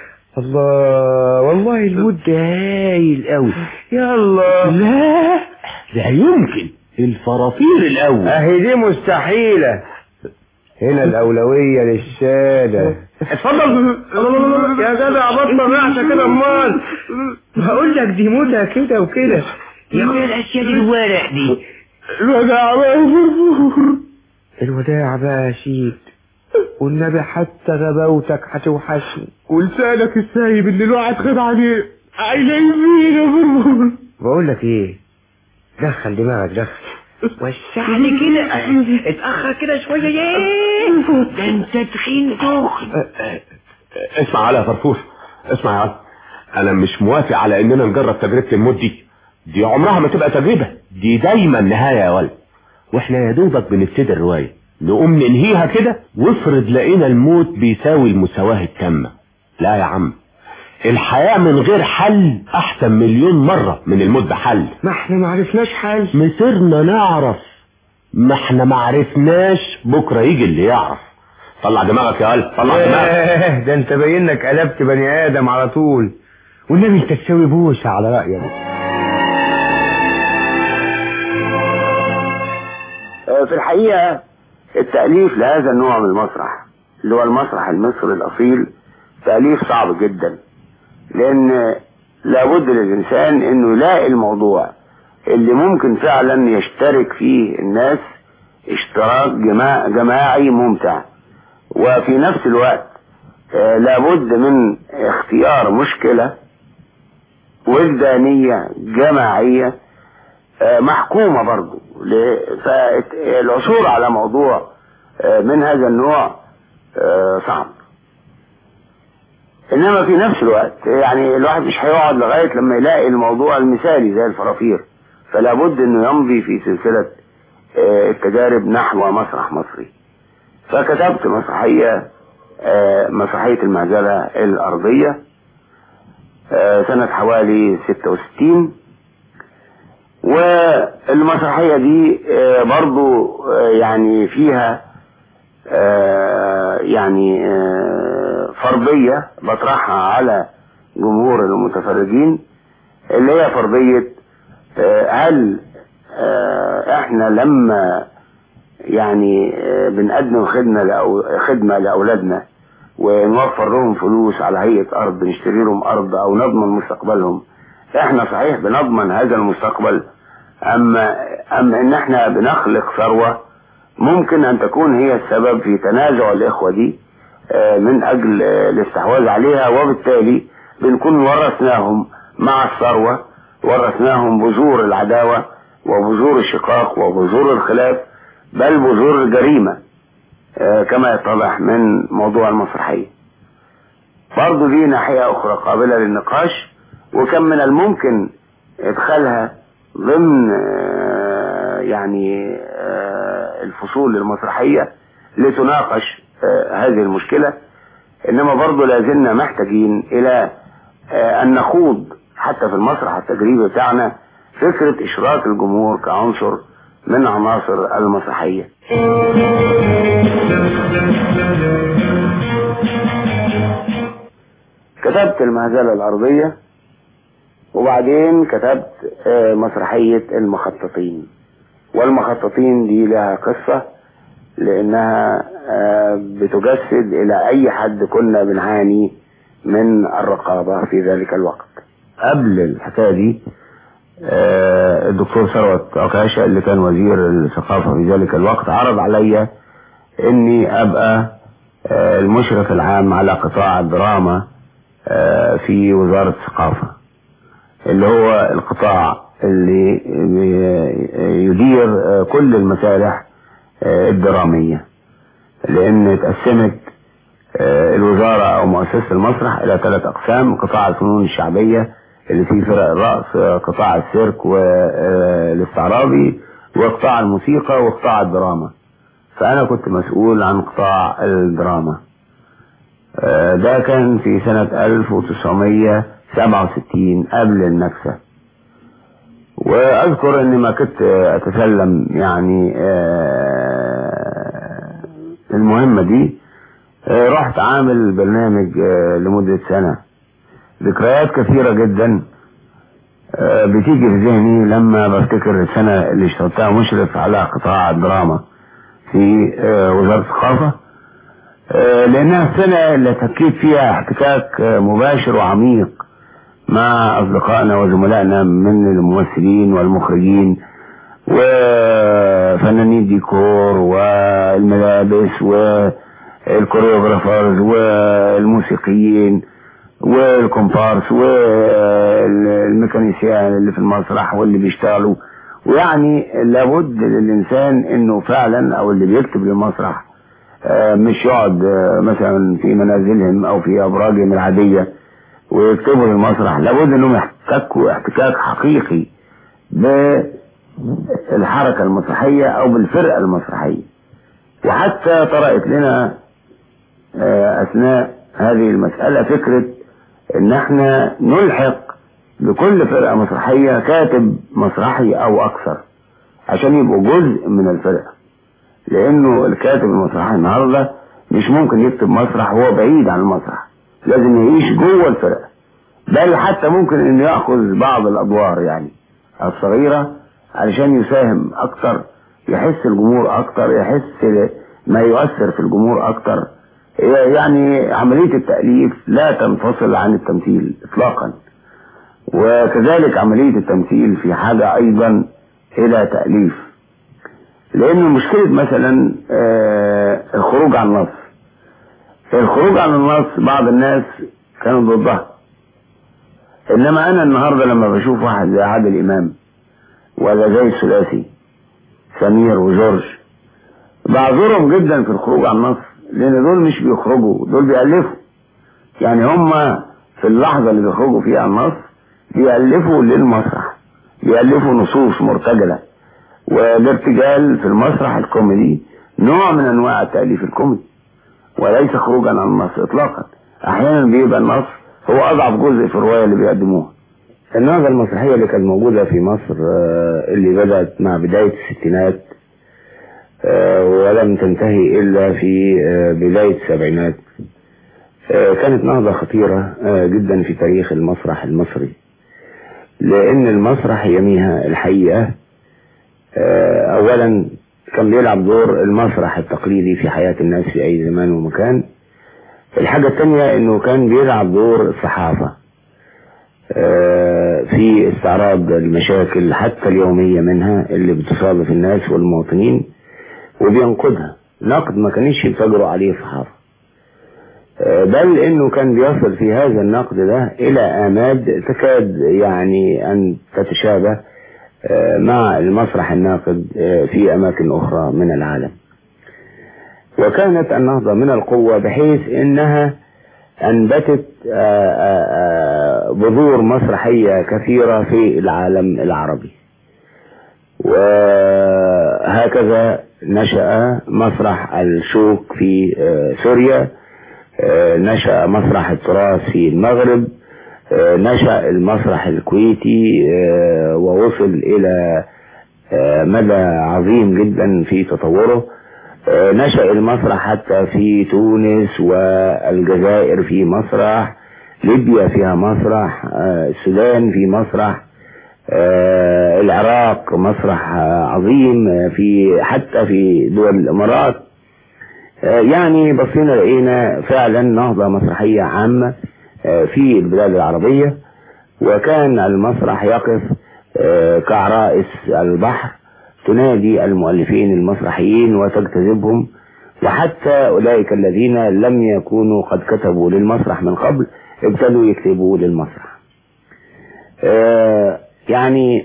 الله والله الموت ده هايل قوي. يلا. لا يمكن، الفرافير الاول. اهي دي مستحيلة. هنا الاولوية للسادة. اتفضل يا جدع بطل رعشة كده. امال بقول لك دي موتة كده وكده. يا ابني الاشياء دي الورق دي. الوداع بقى يا فرفور. الوداع بقى يا سيد، والنبي حتى غباوتك هتوحشني، ولسانك السايب اللي الواحد خد عليه عايزين فيه يا فرفور. بقول لك ايه، دخل دماغك دخل وسعني كده. اتأخر كده شوية. ده انت تخين تخن. اسمع على يا فرفور، اسمع يا عم، انا مش موافق على اننا نجرب تجربة الموت دي عمرها ما تبقى تجربة، دي دايما نهاية يا ولد. واحنا يا دوبك بنبتدي الرواية، نقوم ننهيها كده وافرض لقينا الموت بيساوي المساواة التامة. لا يا عم، الحياة من غير حل احسن مليون مرة من الموت بحل. ما احنا ما عرفناش حل. مصيرنا نعرف. ما احنا ما عرفناش، بكره يجي اللي يعرف. طلع دماغك يا قلب، طلع دماغك. ده انت باين لك قلبت بني ادم على طول، والنبي انت تساوي بوسه على رايك. في الحقيقه التاليف لهذا النوع من المسرح اللي هو المسرح المصري الاصيل تاليف صعب جدا، لان لابد للانسان انه يلاقي الموضوع اللي ممكن فعلا يشترك فيه الناس اشتراك جماعي ممتع، وفي نفس الوقت لابد من اختيار مشكلة وجدانية جماعية محكومة برضو. فالعثور على موضوع من هذا النوع صعب، انما في نفس الوقت يعني الواحد مش هيقعد لغاية لما يلاقي الموضوع المثالي زي الفرافير، فلا بد انه يمضي في سلسلة التجارب نحو مسرح مصري. فكتبت مسرحية المهزلة الأرضية سنة حوالي 66، والمسرحية دي برضو يعني فيها يعني فرضية بطرحها على جمهور المتفرجين، اللي هي فرضية هل احنا لما يعني بنقدم خدمة لأولادنا ونوفر لهم فلوس على هيئة أرض، نشتري لهم أرض أو نضمن مستقبلهم، احنا صحيح بنضمن هذا المستقبل، أما إن احنا بنخلق ثروة ممكن أن تكون هي السبب في تنازع الإخوة دي من أجل الاستحواذ عليها، وبالتالي بنكون ورثناهم مع الثروة، ورثناهم بذور العداوة وبذور الشقاق وبذور الخلاف، بل بذور الجريمة كما يتضح من موضوع المسرحية. برضو دي ناحية أخرى قابلة للنقاش، وكان من الممكن إدخالها ضمن يعني الفصول المسرحية لتناقش هذه المشكلة، إنما برضو لازلنا محتاجين إلى أن نخوض حتى في المسرح التجريبي بتاعنا فكرة إشراك الجمهور كعنصر من عناصر المسرحية. كتبت المهزلة الأرضية، وبعدين كتبت مسرحية المخططين. والمخططين دي لها قصة، لأنها بتجسد إلى أي حد كنا بنعاني من الرقابة في ذلك الوقت. قبل الحكاية دي الدكتور ثروت عكاشة اللي كان وزير الثقافة في ذلك الوقت عرض عليا اني ابقى المشرف العام على قطاع الدراما في وزارة الثقافة، اللي هو القطاع اللي يدير كل المسارح الدرامية، لان اتقسمت الوزارة او مؤسسة المسرح الى 3 اقسام: قطاع الفنون الشعبية اللي فيه فرق الرقص، قطاع السيرك والاستعراضي، وقطاع الموسيقى، وقطاع الدراما. فأنا كنت مسؤول عن قطاع الدراما. ده كان في سنة 1967 قبل النكسة. وأذكر أني ما كنت أتسلم يعني المهمة دي، رحت عامل برنامج لمدة سنة. ذكريات كثيرة جدا بتيجي في ذهني لما بفتكر السنة اللي اشتغلتها مشرف على قطاع الدراما في وزارة الثقافة، لأنها السنة اللي تحكيت فيها احتكاك مباشر وعميق مع أصدقائنا وزملائنا من الممثلين والمخرجين وفنانين ديكور والملابس والكوريوغرافرز والموسيقيين والكومبارس والميكانيسيان اللي في المسرح واللي بيشتغلوا. ويعني لابد للإنسان انه فعلا او اللي بيكتب للمسرح مش يقعد مثلا في منازلهم او في ابراجهم العادية ويكتبوا للمسرح، لابد انهم يحتكوا احتكاك حقيقي بالحركة المسرحية او بالفرقة المسرحية. وحتى طرأت لنا اثناء هذه المسألة فكرة ان احنا نلحق بكل فرقة مسرحية كاتب مسرحي او اكثر، عشان يبقوا جزء من الفرقة. لانه الكاتب المسرحي النهارده مش ممكن يكتب مسرح وهو بعيد عن المسرح، لازم يعيش جوه الفرقة، بل حتى ممكن انه ياخذ بعض الادوار يعني الصغيرة علشان يساهم اكتر، يحس الجمهور اكتر، يحس ما يؤثر في الجمهور اكتر. يعني عملية التأليف لا تنفصل عن التمثيل اطلاقا، وكذلك عملية التمثيل في حاجة ايضا الى تأليف. لان مشكلة مثلا الخروج عن النص، الخروج عن النص بعض الناس كانوا ضدها، انما انا النهاردة لما بشوف واحد زي عادل امام ولا زي الثلاثي سمير وجورج بعذرهم جدا في الخروج عن النص، لان دول مش بيخرجوا، دول بيألفوا. يعني هم في اللحظة اللي بيخرجوا فيها عن النص بيألفوا للمسرح، بيألفوا نصوص مرتجلة. والارتجال في المسرح الكوميدي نوع من انواع التأليف الكوميدي وليس خروجا عن النص اطلاقا. احيانا بيبقى النص هو اضعف جزء في الرواية اللي بيقدموها. النهضة المسرحية اللي كانت موجودة في مصر اللي بدأت مع بداية الستينات ولم تنتهي إلا في بداية السبعينات كانت نهضة خطيرة جدا في تاريخ المسرح المصري، لأن المسرح يميها الحقيقة أولا كان بيلعب دور المسرح التقليدي في حياة الناس في أي زمان ومكان. الحاجة الثانية أنه كان بيلعب دور الصحافة في استعراض المشاكل حتى اليومية منها اللي بتصادف الناس والمواطنين وبينقدها نقد ما كانش يتفجروا عليه الصحافة، بل انه كان بيصل في هذا النقد ده الى اماد تكاد يعني ان تتشابه مع المسرح الناقد في اماكن اخرى من العالم. وكانت النهضة من القوة بحيث انها انبتت بذور مسرحية كثيرة في العالم العربي. وهكذا نشأ مسرح الشوق في سوريا، نشأ مسرح التراث في المغرب، نشأ المسرح الكويتي ووصل إلى مدى عظيم جدا في تطوره. نشأ المسرح حتى في تونس والجزائر في مسرح، ليبيا فيها مسرح، السودان في مسرح، العراق مسرح عظيم، في حتى في دول الامارات. يعني بصينا لقينا فعلا نهضة مسرحية عامة في البلاد العربية، وكان المسرح يقف كعرائس البحر تنادي المؤلفين المسرحيين وتجتذبهم، وحتى أولئك الذين لم يكونوا قد كتبوا للمسرح من قبل ابتدوا يكتبوا للمسرح. يعني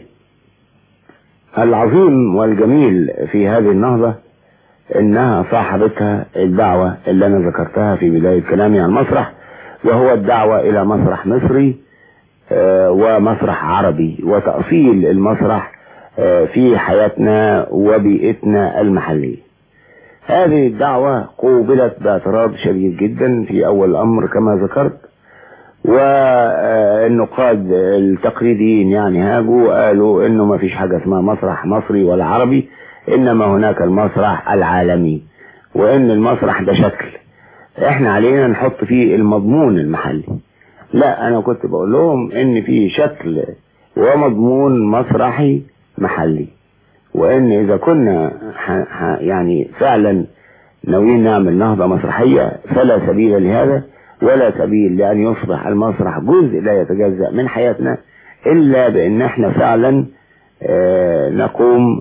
العظيم والجميل في هذه النهضة انها صاحبتها الدعوة اللي انا ذكرتها في بداية كلامي عن المسرح، وهو الدعوة الى مسرح مصري ومسرح عربي وتأصيل المسرح في حياتنا وبيئتنا المحلية. هذه الدعوة قوبلت باعتراض شديد جدا في اول الامر كما ذكرت، والنقاد التقليديين يعني هاجوا قالوا انه ما فيش حاجة اسمها مسرح مصري ولا عربي، انما هناك المسرح العالمي، وان المسرح ده شكل احنا علينا نحط فيه المضمون المحلي. لا، انا كنت بقول لهم ان في شكل ومضمون مسرحي محلي، وان اذا كنا يعني فعلا ناويين نعمل نهضة مسرحية فلا سبيل لهذا، ولا سبيل لأن يصبح المسرح جزء لا يتجزأ من حياتنا إلا بأن احنا فعلا نقوم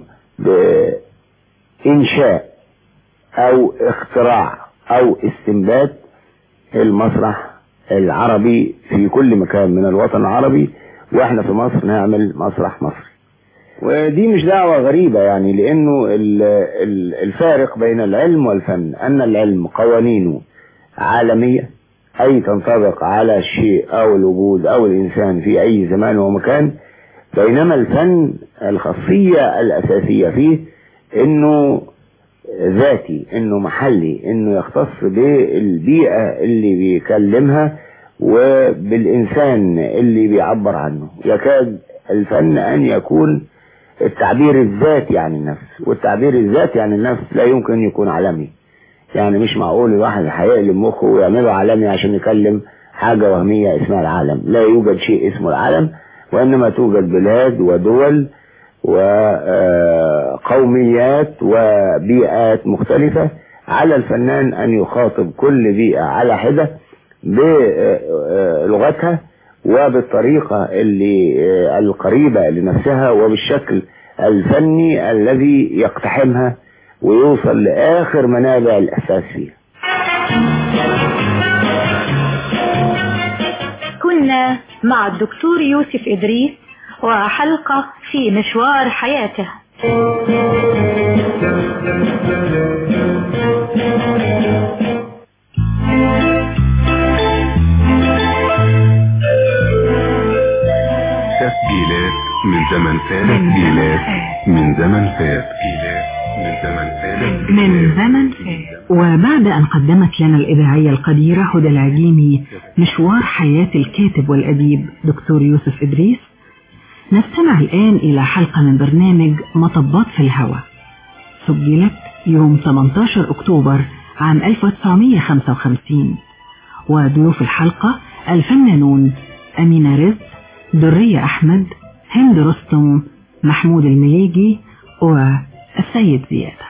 بإنشاء أو اختراع أو استنبات المسرح العربي في كل مكان من الوطن العربي، واحنا في مصر نعمل مسرح مصري. ودي مش دعوة غريبة يعني، لأنه الفارق بين العلم والفن أن العلم قوانينه عالمية، أي تنطبق على الشيء أو الوجود أو الإنسان في أي زمان ومكان، بينما الفن الخاصية الأساسية فيه إنه ذاتي، إنه محلي، إنه يختص بالبيئة اللي بيكلمها وبالإنسان اللي بيعبر عنه. يكاد الفن أن يكون التعبير الذاتي عن النفس، والتعبير الذاتي عن النفس لا يمكن يكون عالمي. يعني مش معقول الواحد هيقلب مخه ويعمله عالمي عشان يكلم حاجة وهمية اسمها العالم. لا يوجد شيء اسمه العالم، وإنما توجد بلاد ودول وقوميات وبيئات مختلفة. على الفنان أن يخاطب كل بيئة على حدة بلغتها وبالطريقة اللي القريبة لنفسها وبالشكل الفني الذي يقتحمها ويوصل لآخر منابع الإحساس فيها. كنا مع الدكتور يوسف إدريس وحلقة في مشوار حياته. تسجيلات من زمن فات. تسجيلات من زمن فات. من زمن فات. وبعد أن قدمت لنا الإذاعية القديرة هدى العجيمي مشوار حياة الكاتب والأديب دكتور يوسف إدريس، نستمع الآن إلى حلقة من برنامج مطبات في الهوى، سجلت يوم 18 أكتوبر عام 1955. وضيوف الحلقة الفنانون أمينة رزق، درية أحمد، هند رستم، محمود المليجي والسيد زيادة.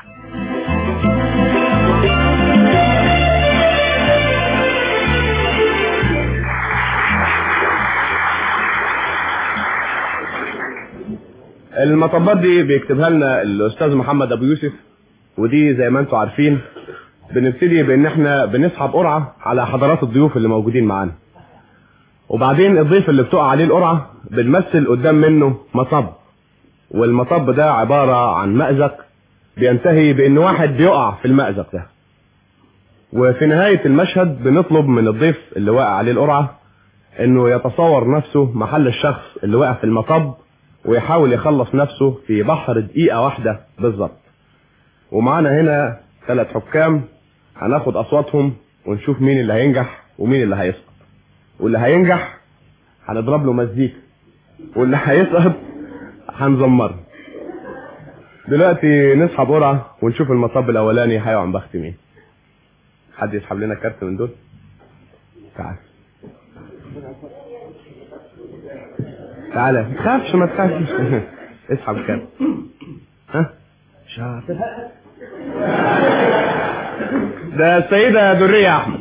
المطبات دي بيكتبها لنا الأستاذ محمد أبو يوسف، ودي زي ما انتم عارفين بنبتدي بأن احنا بنسحب قرعة على حضرات الضيوف اللي موجودين معانا، وبعدين الضيف اللي بتقع عليه القرعة بنمثل قدام منه مطب، والمطب ده عبارة عن مأزق بينتهي بأن واحد بيقع في المأزق ده، وفي نهاية المشهد بنطلب من الضيف اللي واقع عليه القرعة انه يتصور نفسه محل الشخص اللي واقع في المطب ويحاول يخلص نفسه في بحر دقيقة واحدة بالظبط. ومعانا هنا 3 حكام هناخد أصواتهم ونشوف مين اللي هينجح ومين اللي هيسقط، واللي هينجح هنضرب له مزيكا واللي هيسقط هنزمره. دلوقتي نسحب قرعة ونشوف المطب الأولاني هيقع بخت مين. حد يسحب لنا كارت من دول؟ تعال تعالى، ما تخافش ما تخافش. اسحب كارت. ها شاطر. ده السيدة درية أحمد.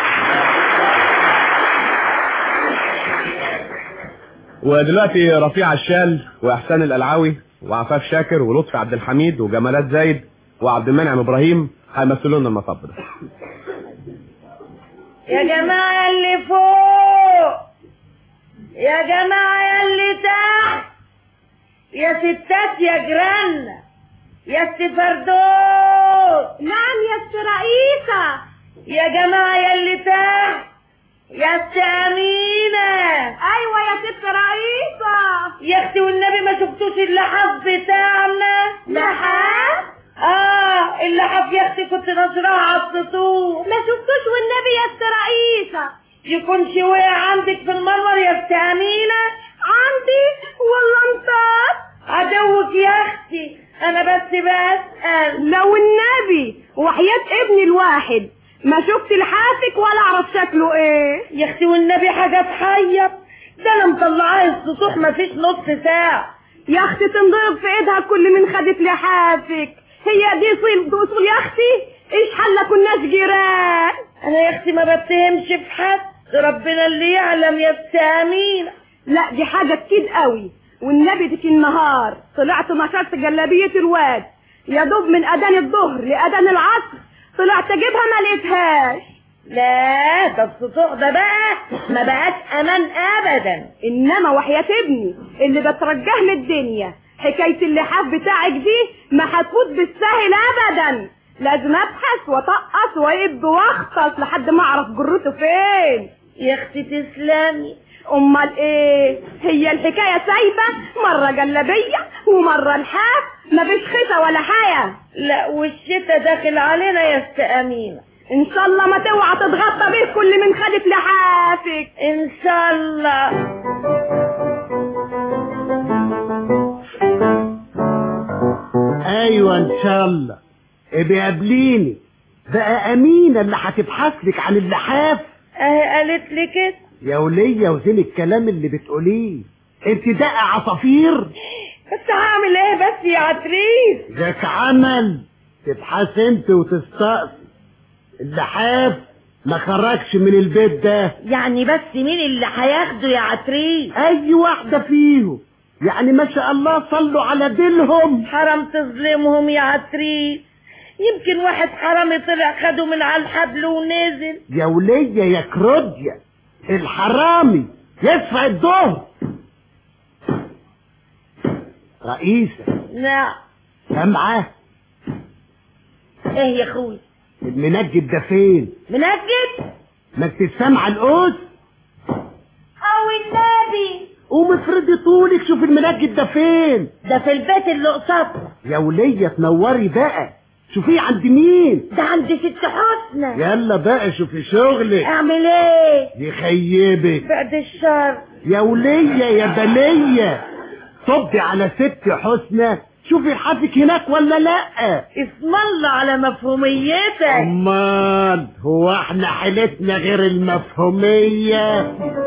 ودلوقتي رفيع الشال وإحسان الألعاوي وعفاف شاكر ولطفي عبد الحميد وجمالات زايد وعبد المنعم إبراهيم هيمثلوا لنا المطب ده. يا جماعة اللي فوق، يا جماعة اللي تحت، يا ستات يا جيران، يا فردوس. نعم يا رئيسة. يا جماعة اللي تحت، يا أمينة. أيوة يا ست رئيسة. يا أختي والنبي ما شفتوش اللحاف بتاعنا؟ لحاف؟ اللحاف يا أختي كنت نشرها على السطور. ما شفتوش والنبي يا ست رئيسة. يكونش وقع عندك في المنور يا ست أمينة؟ عندي والله انطاط عدوك يا أختي. أنا بس بسأل. لو النبي وحياة ابني الواحد ما شفت لحافك ولا اعرف شكله ايه يا اختي والنبي. حاجه تحير، ده انا مطلعاه السطوح ما فيش نص ساعه يا اختي. تنضرب في ايدها كل من خدت لحافك. هي دي اصول يا اختي. ايش حل كناش جيران. انا يا اختي ما بتهمش في حد، ربنا اللي يعلم يا ست امينه. لا دي حاجه كتير قوي والنبي. دي في النهار طلعت نشرت جلابيه الواد يا دوب من اذان الظهر لاذان العصر، طلعت اجيبها ما لقيتهاش. لا ده السطوح ده بقى ما بقاش امان ابدا. انما وحياة ابني اللي بترجاه من الدنيا حكايه اللحاف بتاعك دي ما هتفوت بالسهل ابدا. لازم ابحث وطقس ويب واختص لحد ما اعرف جرته فين. يا اختي تسلمي. امال ايه، هي الحكايه سايبه مره جلابيه ومره لحاف، مفيش خيطه ولا حاجه. لا والشتا داخل علينا يا ست امينه. ان شاء الله ما توعى تتغطى بيه كل من خدت لحافك ان شاء الله. ايوه ان شاء الله. بيقابليني بقى امينه اللي هتبحث لك عن اللحاف. قالت لي كده يا وليه وزين الكلام اللي بتقوليه، انت دقه عصافير. بس هعمل ايه بس يا عتريس؟ ذاك عمل تبحث انت وتستقصي. اللحاف ما خرجش من البيت ده. يعني بس مين اللي هياخده يا عتريس؟ اي واحده فيهم، يعني ما شاء الله صلوا على دينهم. حرام تظلمهم يا عتريس، يمكن واحد حرامي طلع خده من على الحبل ونزل. يا وليه يا كروديا، الحرامي يدفع الظهر. رئيسة. نعم. سامعة؟ ايه يا اخوي؟ المنجد ده فين؟ منجد؟ ما انت سامعة القوس؟ او النبي قوم افرضي طولك شوف المنجد ده فين. ده في البيت اللي قصادنا. يا ولية تنوري بقى، شوفيه عند مين؟ ده عند ست حسنى. يلا بقى شوفي شغلك. اعمل ايه؟ يخيبك بعد الشر. يا ولية يا بنية، صبي على ست حسنى شوفي حافك هناك ولا لا. اسم الله على مفهوميتك. امال هو احنا حيلتنا غير المفهومية؟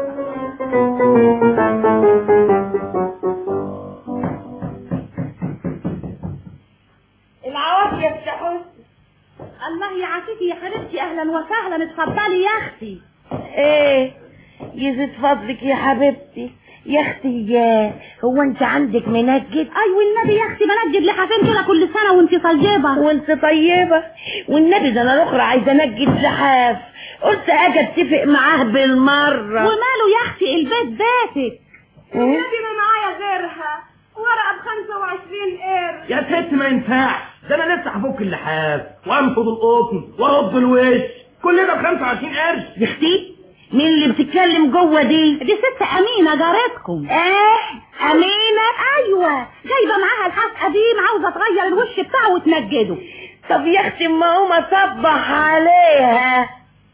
العواف يا ست حسنى. الله يعافيكي يا حبيبتي، اهلا وسهلا، اتفضلي يا اختي. ايه يزيد فضلك يا حبيبتي. يا اختي هو انت عندك منجد؟ اي والنبي يا اختي منجد لحافين كده كل سنه وانت طيبه. وانت طيبه والنبي، ده انا الاخرى عايزه انجد لحاف، قلت اجي اتفق معاه بالمره. وماله يا اختي البيت بيتك. النبي ما معايا غيرها، ورقه ب25 قرش. يا ست ما ينفعش، ده انا لسه هفك اللحاف وانفض القطن وارد الوش، كل ده ب25 قرش. يا اختي مين اللي بتتكلم جوه دي؟ دي ست امينه جارتكم. ايه امينه؟ ايوه جايبه معاها لحاف قديم عاوزه تغير الوش بتاعه وتنجده. طب يا اختي اما اقوم اصبح عليها.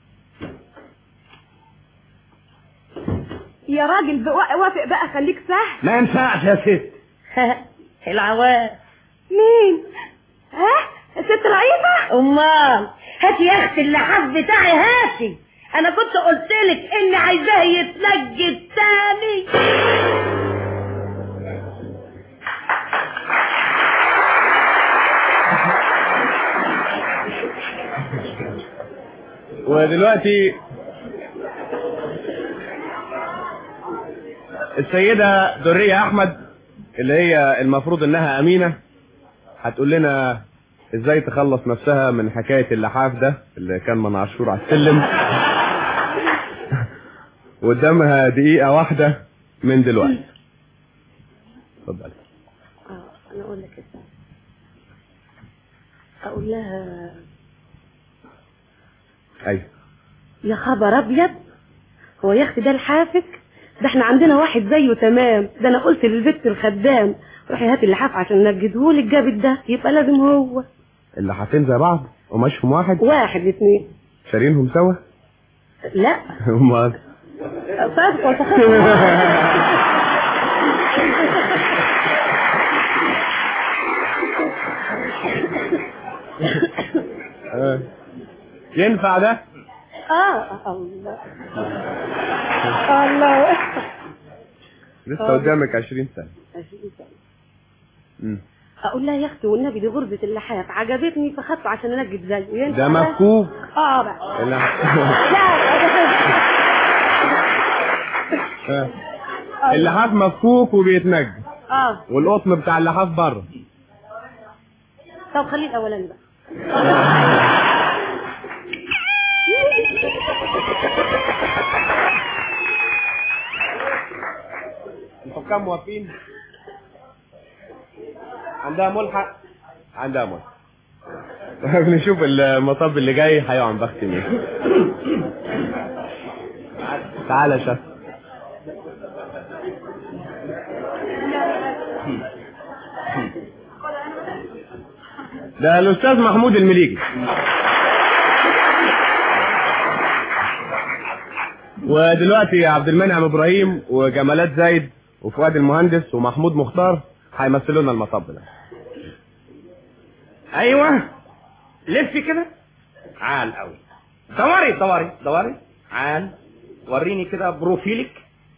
يا راجل وافق بقى، خليك سهل. ما ينفعش يا ست. العواف. مين؟ ست رئيفه؟ امال هاتي يا اختي اللحاف بتاعي، هاتي. انا كنت قلتلك اني عايزاه يتنجد تاني. ودلوقتي السيدة درية احمد اللي هي المفروض انها امينة هتقول لنا ازاي تخلص نفسها من حكاية اللحاف ده اللي كان منعشور على السلم. قدامها دقيقة واحدة من دلوقتي. اتفضلي. انا اقول لك ازاي. اقول لها ايوه. يا خبر ابيض، هو يا اختي ده الحافك؟ ده احنا عندنا واحد زيه تمام، ده انا قلت للبت الخدام روحي هاتي اللحاف عشان نجدهولك، جابت ده يبقى لازم هو. اللحافين زي بعض قماشهم واحد؟ واحد اتنين. شارينهم سوا؟ لا. امال؟ صدق وتخيل. ينفع ده؟ الله الله. لسه قدامك 20 سنة. 20 سنة. اقول لها يا اختي والنبي دي غربة اللحاف عجبتني فخدته عشان انجد زيه. ده مفكوك. بقى. اللحاف مفكوك وبيتنجد. والقطن بتاع اللحاف بره. طب خليه الاولاني بقى. الحكام موافقين؟ عندها ملحق؟ عندها ملحق. نشوف المطب اللي جاي هيقع عن بخت مين. تعالى يا شاف. ده الاستاذ محمود المليجي. ودلوقتي عبد المنعم ابراهيم وجمالات زايد وفؤاد المهندس ومحمود مختار هيمثلوا لنا المطب ده. ايوه لفي كده. عال قوي. دوري دوري دوري. عال. وريني كده بروفيلك.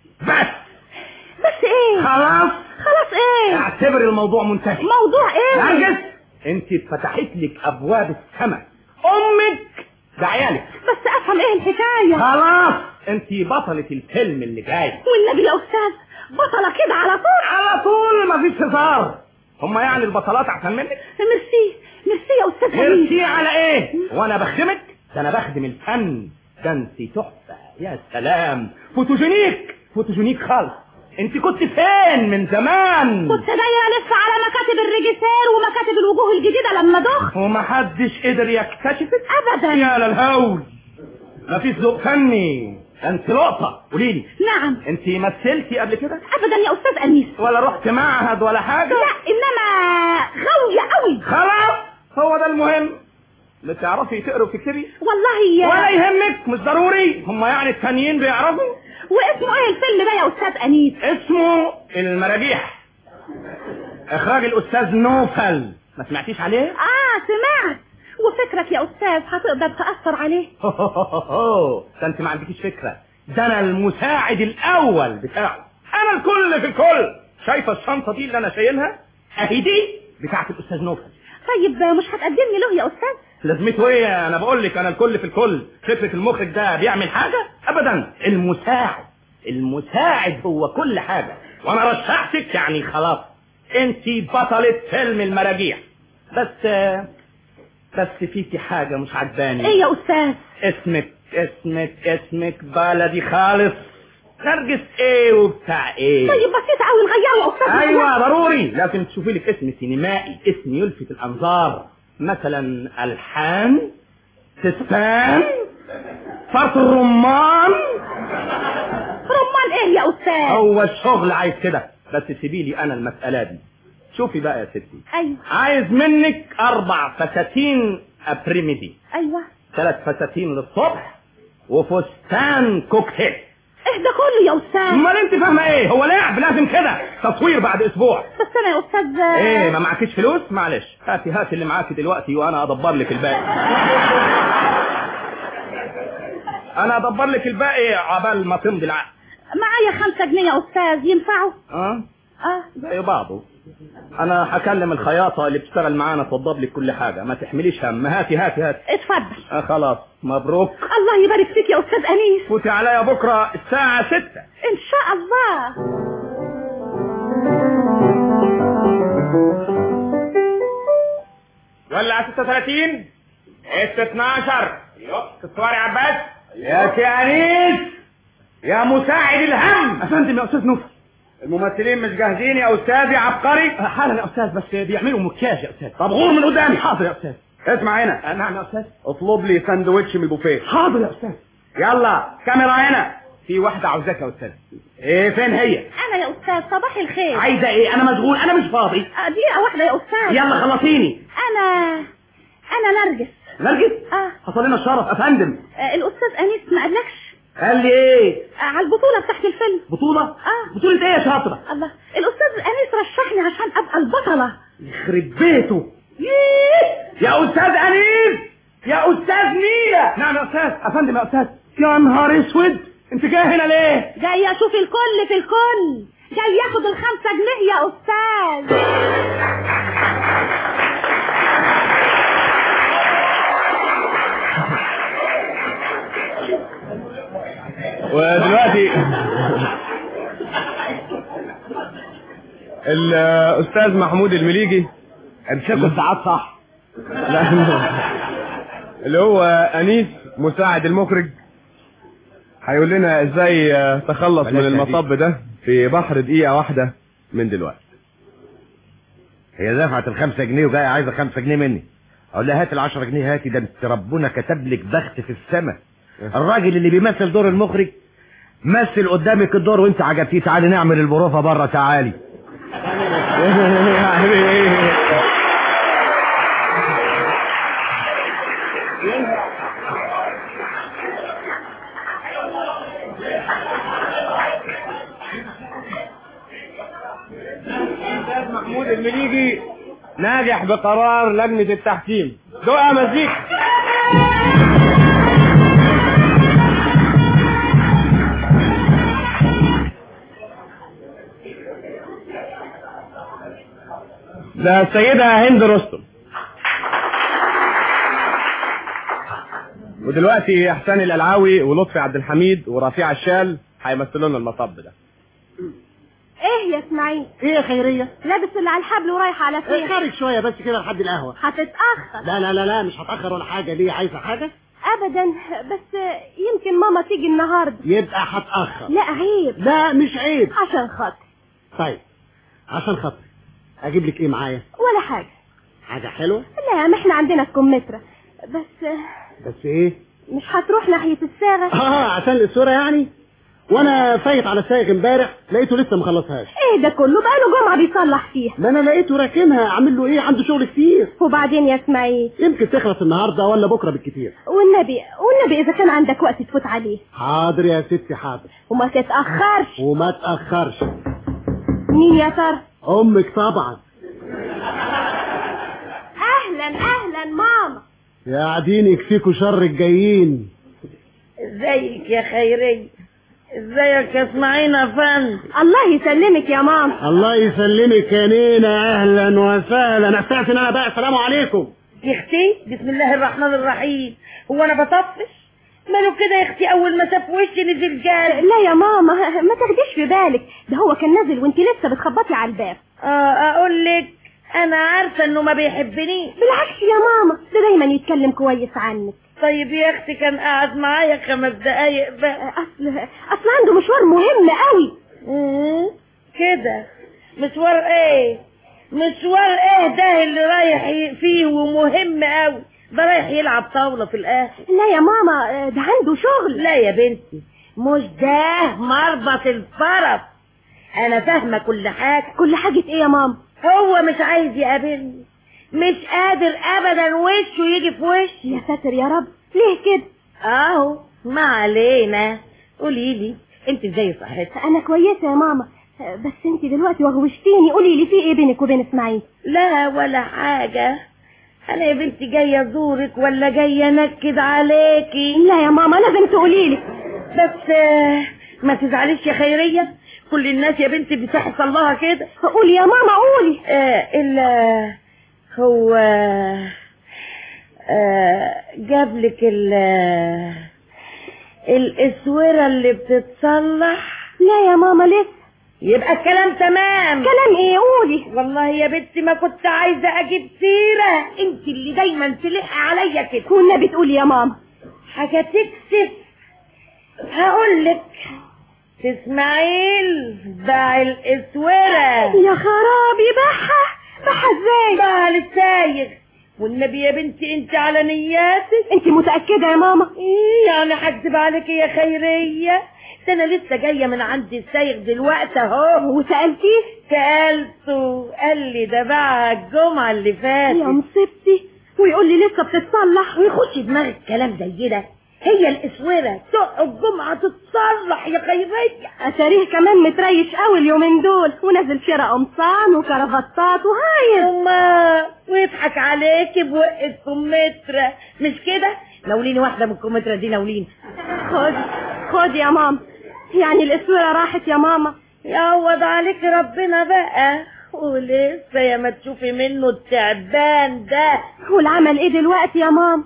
بس ايه؟ خلاص ايه؟ اعتبر الموضوع منتهي. موضوع ايه؟ نرجس انت اتفتحت لك ابواب السماء. امك ده عيالك. بس افهم ايه الحكايه. خلاص انت بطلة الفيلم اللي جاي. والنبي يا استاذ بطلة كده على طول. على طول مفيش هزار. هم يعني البطلات احسن منك؟ ميرسي يا استاذ. ميرسي على ايه؟ وانا بخدمك؟ ده انا بخدم الفن. ده انت تحفة يا سلام. فوتوجينيك خالص. انت كنت فين من زمان؟ كنت جايه لسه على مكاتب الريجيسير ومكاتب الوجوه الجديده لما دخت. ومحدش قدر يكتشفك ابدا. يا للهول. مفيش ذوق فني. انت لقطة. قوليلي. نعم. انت مثلتي قبل كده؟ ابدا يا استاذ انيس. ولا رحت معهد ولا حاجة؟ لا انما غاوية قوي. خلاص هو ده المهم. بتعرفي تقري وتكتبي؟ والله ولا يهمك مش ضروري. هم يعني التانيين بيعرفوا. واسمه ايه الفيلم ده يا استاذ انيس؟ اسمه المراجيح. اخراج الاستاذ نوفل. ما سمعتيش عليه؟ سمعت. وفكرك يا استاذ هتقدر تأثر عليه؟ ده انت ما عندكيش فكرة. ده انا المساعد الاول بتاعه. انا الكل في الكل. شايفة الشنطة دي اللي انا شايلها؟ اهي دي بتاعت الاستاذ نوفل. طيب مش هتقدمني له يا استاذ؟ لازمته ايه؟ انا بقول لك انا الكل في الكل. فكرة المخرج ده بيعمل حاجة؟ ابدا. المساعد هو كل حاجة. وانا رشحتك يعني خلاص انت بطلة فيلم المراجيح. بس فيكي حاجة مش عجباني. ايه يا استاذ؟ اسمك بلدي خالص. نرجس ايه وبتاع ايه؟ طيب بسيط قوي نغيره يا استاذ. ايوه ضروري. لازم تشوفي لك اسم سينمائي. اسم يلفت الانظار. مثلا الحان، تسبان، فرط الرمان. رمان ايه يا استاذ؟ هو الشغل عايز كده. بس سيبي لي انا المسألة دي. شوفي بقى يا ستي. ايوه. عايز منك 4 فساتين ابريميدي. ايوه. 3 فساتين للصبح وفستان كوكتيل. ايه ده كله يا استاذ؟ امال انت فاهمه ايه؟ هو لعب لازم كده. تصوير بعد اسبوع. بس انا يا استاذ ايه ما معكيش فلوس؟ معلش هاتي اللي معاكي دلوقتي وانا ادبر لك الباقي. انا ادبر لك الباقي عبال ما تمضي العقد. معايا 5 جنيه يا استاذ ينفعوا؟ زي بعضه. انا هكلم الخياطة اللي بتشتغل معانا توضب لك كل حاجة. ما تحمليش هم. هاتي اتفضل. خلاص مبروك. الله يبارك فيك يا استاذ انيس. فوتي عليا بكرة الساعة 6 ان شاء الله. ولا 36 12 تصوري عباس. يا انيس يا مساعد الهم. افندم يا استاذ نوفل. الممثلين مش جاهزين يا استاذ يا عبقري؟ حالا يا استاذ بس بيعملوا مكياج يا استاذ. طب غور من قدامي. حاضر يا استاذ. اسمع هنا. نعم يا استاذ. اطلب لي ساندوتش من البوفيه. حاضر يا استاذ. يلا كاميرا هنا. في واحدة عاوزاك يا استاذ. ايه فين هي؟ انا يا استاذ. صباح الخير. عايزة ايه؟ انا مشغول. انا مش فاضي. دقيقة واحدة يا استاذ. يلا خلصيني. انا نرجس. حصل لنا الشرف افندم. الاستاذ انيس ما قالكش؟ قال لي ايه؟ على البطولة بتاعت الفيلم. بطولة؟ بطولة ايه يا شاطرة؟ الله الاستاذ انيس رشحني عشان ابقى البطلة. يخرب بيته. يا استاذ انيس يا استاذ نيلة. نعم يا استاذ. افندم يا استاذ. يا نهار اسود انت جاي هنا ليه؟ جاي اشوف الكل في الكل. جاي ياخد 5 جنيه يا استاذ. ودلوقتي الاستاذ محمود المليجي امسكوا الساعات صح. اللي هو انيس مساعد المخرج هيقول لنا ازاي تخلص من المطب ده في بحر دقيقة واحدة من دلوقتي. هي دفعت 5 جنيه وجاية عايزة 5 جنيه مني. اقول لها هات 10 جنيه. هاتي ده انت ربنا كتب لك بخت في السماء. الراجل اللي بيمثل دور المخرج مثل قدامك الدور وانت عجبتيه. تعالي نعمل البروفة بره. تعالي. محمود المليجي ناجح بقرار لجنة التحكيم. دقة مزيكا. ده السيدة هند رستم. ودلوقتي احسان القلعاوي ولطفي عبد الحميد ورفيع الشال هيمثلوا لنا المطب ده. ايه يا اسماعيل؟ ايه يا خيرية؟ لابس اللي على الحبل ورايح على فين؟ خارج شوية بس كده لحد القهوة. هتتأخر. لا لا لا لا مش هتأخر ولا حاجة. ليه عايزة حاجة؟ ابدا، بس يمكن ماما تيجي النهارده. يبقى هتأخر. لا عيب. لا مش عيب. عشان خاطر. طيب عشان خاطر اجيب لك ايه معايا؟ ولا حاجة. حاجة حلوة؟ لا ما احنا عندنا الكمثرى. بس ايه؟ مش هتروح ناحية الصاغة؟ عشان الصورة يعني. وانا فايت على السايق امبارح لقيته لسه مخلصهاش. ايه ده كله؟ بقاله جمعة بيصلح فيها. ما انا لقيته راكنها. اعمل له ايه؟ عنده شغل كتير. وبعدين يا اسماعيل؟ يمكن تخلص النهارده ولا بكره بالكتير. والنبي اذا كان عندك وقت تفوت عليه. حاضر يا ستي حاضر. وما تتأخرش. وما تأخرش. مين يا ترى؟ امك طبعا. اهلا ماما. يا قاعدين يكفيكوا شر الجايين. ازيك يا خيرية؟ ازيك يا اسماعيل يا فندم؟ الله يسلمك يا ماما. الله يسلمك يا نينا. اهلا وسهلا. استاذن انا بقى. السلام عليكم يا اختي. بسم الله الرحمن الرحيم. هو انا بطفش؟ ماله كده يا اختي؟ اول ما شاف وشي نزل جال. لا يا ماما ما تاخديش في بالك، ده هو كان نازل وانت لسه بتخبطي على الباب. اقول لك انا عارفه انه ما بيحبنيش. بالعكس يا ماما، ده دايما يتكلم كويس عنك. طيب يا اختي كان قاعد معايا 5 دقايق بقى. اصل عنده مشوار مهم قوي. كده؟ مشوار ايه؟ مشوار ايه ده اللي رايح فيه ومهم قوي؟ ده رايح يلعب طاولة في الاخر. لا يا ماما ده عنده شغل. لا يا بنتي مش ده مربط الفرس. انا فاهمة كل حاجة. كل حاجة ايه يا ماما؟ هو مش عايز يقابلني، مش قادر ابدا وشه يجي في وشي. يا ساتر يا رب، ليه كده؟ اهو ما علينا. قوليلي انت ازاي صحتك؟ انا كويسة يا ماما، بس انت دلوقتي وغوشتيني. قوليلي في ايه بينك وبين اسماعيل؟ لا ولا حاجة. انا يا بنتي جاية ازورك ولا جاية انكد عليكي؟ لا يا ماما لازم تقوليلي. بس ما تزعليش يا خيرية، كل الناس يا بنتي بتحصل لها كده. قولي يا ماما قولي. الا هو جابلك الاسورة اللي بتتصلح؟ لا يا ماما لسه. يبقى الكلام تمام. كلام ايه؟ قولي. والله يا بنتي ما كنت عايزة اجيب سيرة، انت اللي دايما تلح عليا كده. والنبي تقولي يا ماما. حاجة تكسف. هقولك اسماعيل باع الاسورة. يا خرابي، باعها ازاي؟ باعها للسايغ. والنبي يا بنتي انت على نياتك. انت متأكدة يا ماما؟ ايه يعني هكذب عليك يا خيرية؟ ده انا لسه جاية من عند السايغ دلوقتي اهو. وسألتيه؟ سألته قال لي ده باعها الجمعة اللي فاتت. يا مصيبتي، ويقول لي لسه بتتصلح؟ ويخش دماغك كلام زي ده؟ هي الاسوره تقع الجمعه تتصلح يا خيرية؟ اتاريه كمان متريش قوي اليومين دول، ونازل شراء قمصان وكرافتات وهايل. ويضحك عليكي بوق الكمثرى مش كده؟ ناوليني واحده من الكمثرى دي، ناوليني. خد يا ماما. يعني الاسوره راحت يا ماما؟ يعوض عليك ربنا بقى، ولسه يا ما تشوفي منه التعبان ده. والعمل ايه دلوقتي يا ماما؟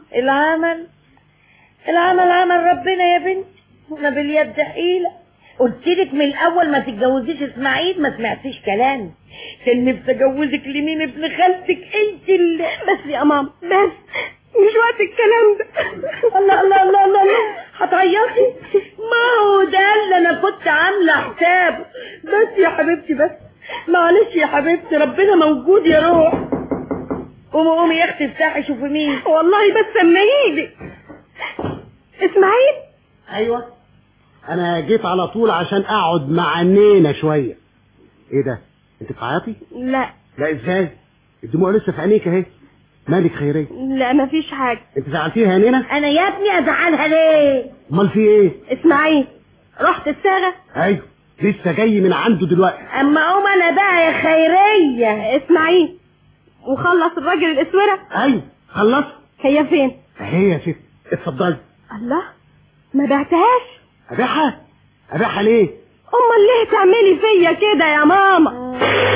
العمل عمل ربنا يا بنتي، انا باليد حيلة. قلتلك من الاول ما تتجوزيش اسماعيل، ما سمعتيش كلامي. كان نفسي اجوزك لمين؟ ابن خالتك انت اللي. بس يا ماما بس مش وقت الكلام ده. الله الله الله الله الله، هتعيطي؟ ما هو ده اللي انا كنت عامله حسابه. بس يا حبيبتي بس معلش يا حبيبتي، ربنا موجود يا روح. قومي يا اختي افتحي شوفي مين. والله بس اما يجي. اسماعيل؟ ايوه انا جيت على طول عشان اقعد مع نينا شويه. ايه ده؟ انت بتعيطي؟ لا ازاي؟ الدموع لسه في عينيك اهي. مالك خيرية؟ لا مفيش حاجه. انت زعلتيها يا نينا؟ انا يا ابني ازعلها ليه؟ امال في ايه؟ اسماعيل رحت الصاغه؟ ايوه لسه جاي من عنده دلوقتي. اما قوم انا بقى يا خيرية. اسماعيل وخلص الراجل الاسوره؟ ايوه خلص. هي فين؟ هي يا ست اتفضلي. الله، ما بعتهاش. ابيعها ليه؟ امال ليه تعملي فيا كده يا ماما؟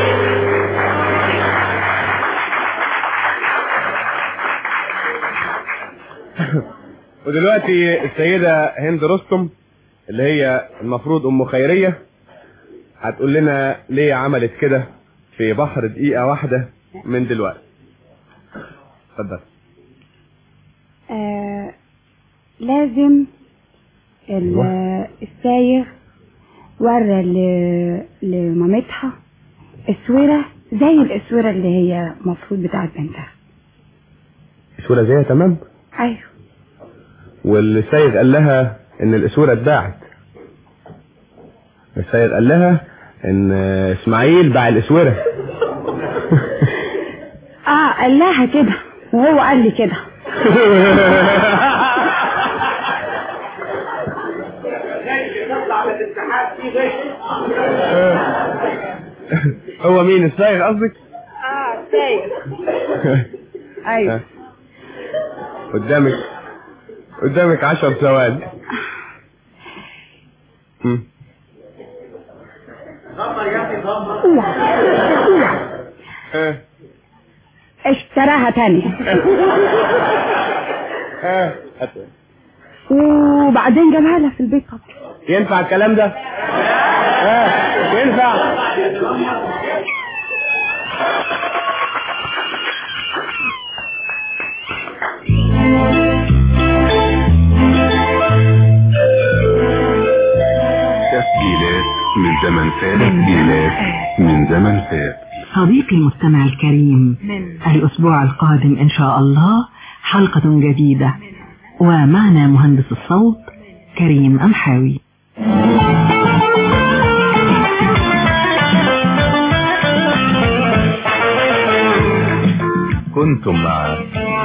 ودلوقتي السيدة هند رستم اللي هي المفروض ام خيرية هتقول لنا ليه عملت كده في بحر دقيقة واحدة من دلوقتي. اتفضل. لازم السايغ ورى لمامتها اسوره زي الاسوره اللي هي مفروض بتاعت بنتها. اسوره زيها تمام؟ ايوه. والسايغ قال لها ان الاسوره اتباعت. السايغ قال لها ان اسماعيل باع الاسوره. قال لها كده وهو قال لي كده. هو مين السايغ قصدك؟ السايغ. ايوه. قدامك 10 ثواني. اشتراها تاني. وبعدين جابها لها في البيت. ينفع الكلام ده؟ ينفع؟ تسجيلات من زمن فات. تسجيلات من زمن فات. صديقي المستمع الكريم، الأسبوع القادم إن شاء الله حلقة جديدة ومعنا مهندس الصوت كريم أمحاوي. كنتم مع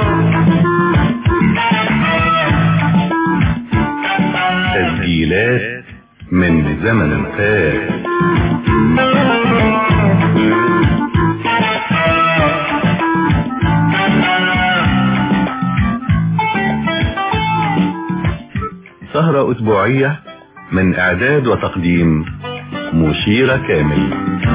تسجيلات من زمن فات. سهرة أسبوعية من إعداد وتقديم مشيرة كامل.